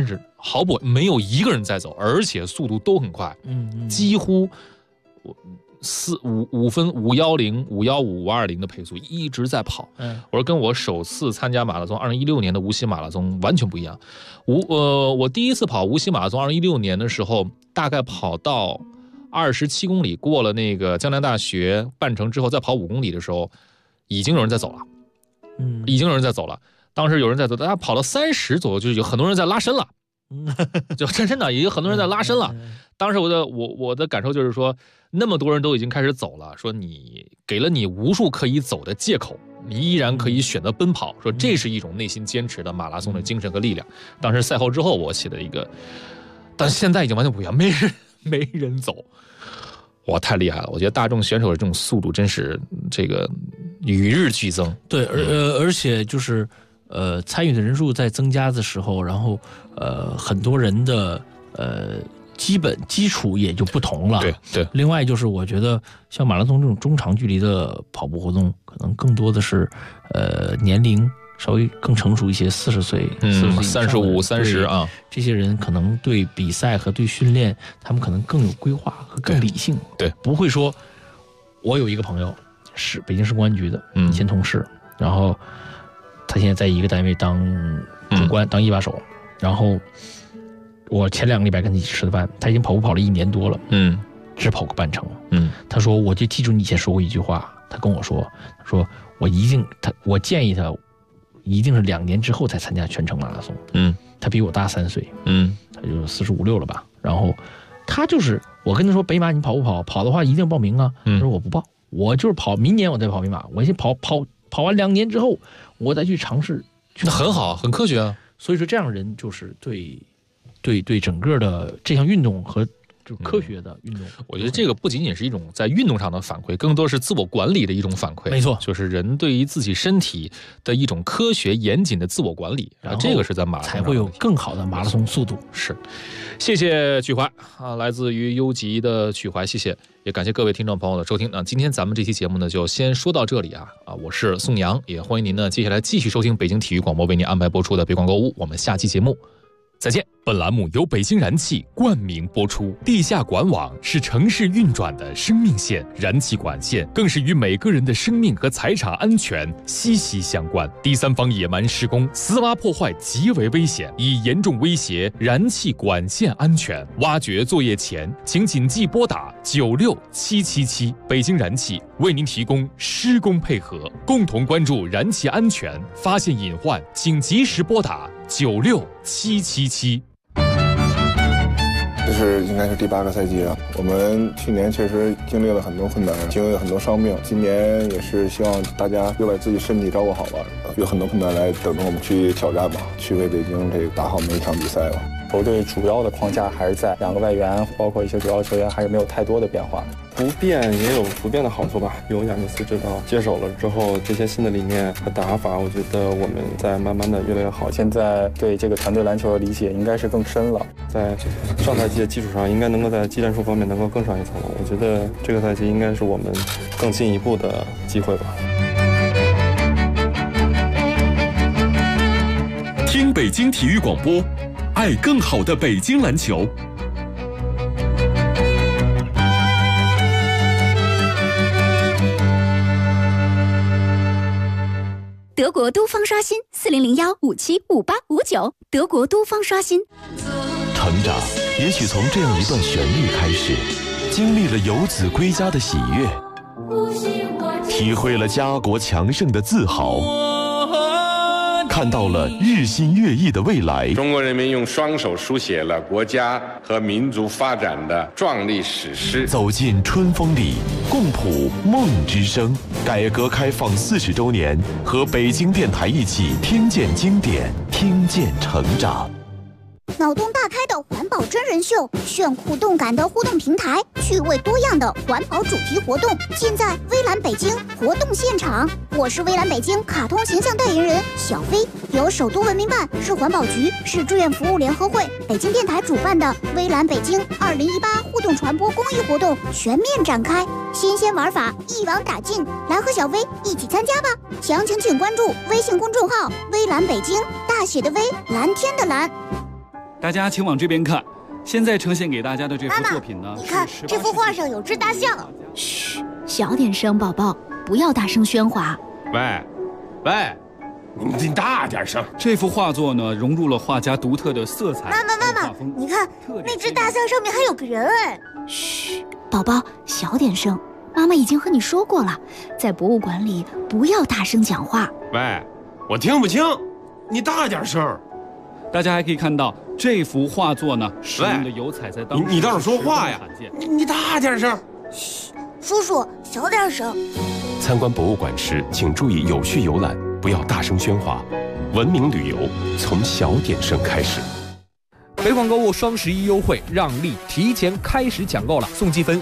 毫不没有一个人在走，而且速度都很快，几乎510、515、520的配速一直在跑。我说跟我首次参加马拉松2016年的无锡马拉松完全不一样。我第一次跑无锡马拉松2016年的时候，大概跑到27公里，过了那个江南大学半程之后，再跑5公里的时候，已经有人在走了。已经有人在走了。当时有人在走，大家跑到30左右，就有很多人在拉伸了。就真的已经很多人在拉伸了。当时我的感受就是说，那么多人都已经开始走了，说你给了你无数可以走的借口，你依然可以选择奔跑，说这是一种内心坚持的马拉松的精神和力量。当时赛后之后我写的一个，但是现在已经完全不一样，没人走。哇，太厉害了！我觉得大众选手的这种速度真是这个与日俱增。 对，而且就是参与的人数在增加的时候，然后很多人的基本基础也就不同了。 对。 另外就是我觉得像马拉松这种中长距离的跑步活动，可能更多的是年龄稍微更成熟一些，40岁、 35、30啊， 这些人可能对比赛和对训练，他们可能更有规划和更理性。 对， 不会说，我有一个朋友是北京市公安局的以前同事，然后他现在在一个单位当主官，当一把手。然后我前2个礼拜跟他一起吃的饭，他已经跑步跑了1年多了，只跑过半程。他说我就记住你以前说过一句话，他跟我说，他说我建议他一定是2年之后才参加全程马拉松。他比我大3岁，他就45、6了吧。然后他就是我跟他说，北马你跑不跑？跑的话一定报名啊。他说我不报，我就是跑，明年我再跑北马。我先跑完2年之后，我再去尝试。 那很好，很科学啊。 所以说这样人就是对整个的这项运动和就科学的运动， 我觉得这个不仅仅是一种在运动上的反馈，更多是自我管理的一种反馈。 没错， 就是人对于自己身体的一种科学严谨的自我管理。然后这个是在马拉松才会有更好的马拉松速度。 是，谢谢曲怀啊，来自于优吉的曲怀，谢谢，也感谢各位听众朋友的收听。那今天咱们这期节目呢，就先说到这里啊。我是宋阳，也欢迎您呢接下来继续收听北京体育广播为您安排播出的北广购物。我们下期节目再见。本栏目由北京燃气冠名播出。地下管网是城市运转的生命线，燃气管线更是与每个人的生命和财产安全息息相关。第三方野蛮施工、私挖破坏极为危险，已严重威胁燃气管线安全。挖掘作业前，请谨记拨打96777。北京燃气为您提供施工配合，共同关注燃气安全，发现隐患请及时拨打96777。 这是应该是第8个赛季了。我们去年确实经历了很多困难，经历了很多伤病。今年也是希望大家又把自己身体照顾好吧，有很多困难来等着我们去挑战吧，去为北京这个打好每一场比赛吧。 球队主要的框架还是在2个外援，包括一些主要球员还是没有太多的变化。 不变也有不变的好处吧。有亚尼斯指导接手了之后，这些新的理念和打法，我觉得我们在慢慢的越来越好。 现在对这个团队篮球的理解应该是更深了， 在上赛季的基础上，应该能够在技战术方面能够更上一层楼。我觉得这个赛季应该是我们更进一步的机会吧。 听北京体育广播，爱更好的北京篮球。 德国都方刷新4001575859，德国都方刷新。 成长也许从这样一段旋律开始，经历了游子归家的喜悦，体会了家国强盛的自豪，看到了日新月异的未来。 中国人民用双手书写了国家和民族发展的壮丽史诗。 走进春风里，共谱梦之声。改革开放40周年，和北京电台一起听见经典，听见成长。 脑洞大开的环保真人秀，炫酷动感的互动平台，趣味多样的环保主题活动，尽在微蓝北京活动现场。我是微蓝北京卡通形象代言人小飞，由首都文明办、市环保局、市志愿服务联合会、北京电台主办的微蓝北京2018互动传播公益活动全面展开，新鲜玩法一网打尽，来和小飞一起参加吧！详情请关注微信公众号微蓝北京，大写的微，蓝天的蓝。 大家请往这边看。现在呈现给大家的这幅作品呢， 你看这幅画上有只大象。 嘘，小点声，宝宝，不要大声喧哗。 喂，你大点声。 这幅画作呢，融入了画家独特的色彩。 妈妈，你看那只大象上面还有个人哎。 嘘，宝宝，小点声。妈妈已经和你说过了，在博物馆里不要大声讲话。 喂，我听不清，你大点声。 大家还可以看到这幅画作呢，使用的油彩在当时你倒是说话呀！你大点声。 嘘，叔叔小点声。 参观博物馆时，请注意有序游览，不要大声喧哗。文明旅游从小点声开始。 北广购物双11优惠让利提前开始抢购了，送积分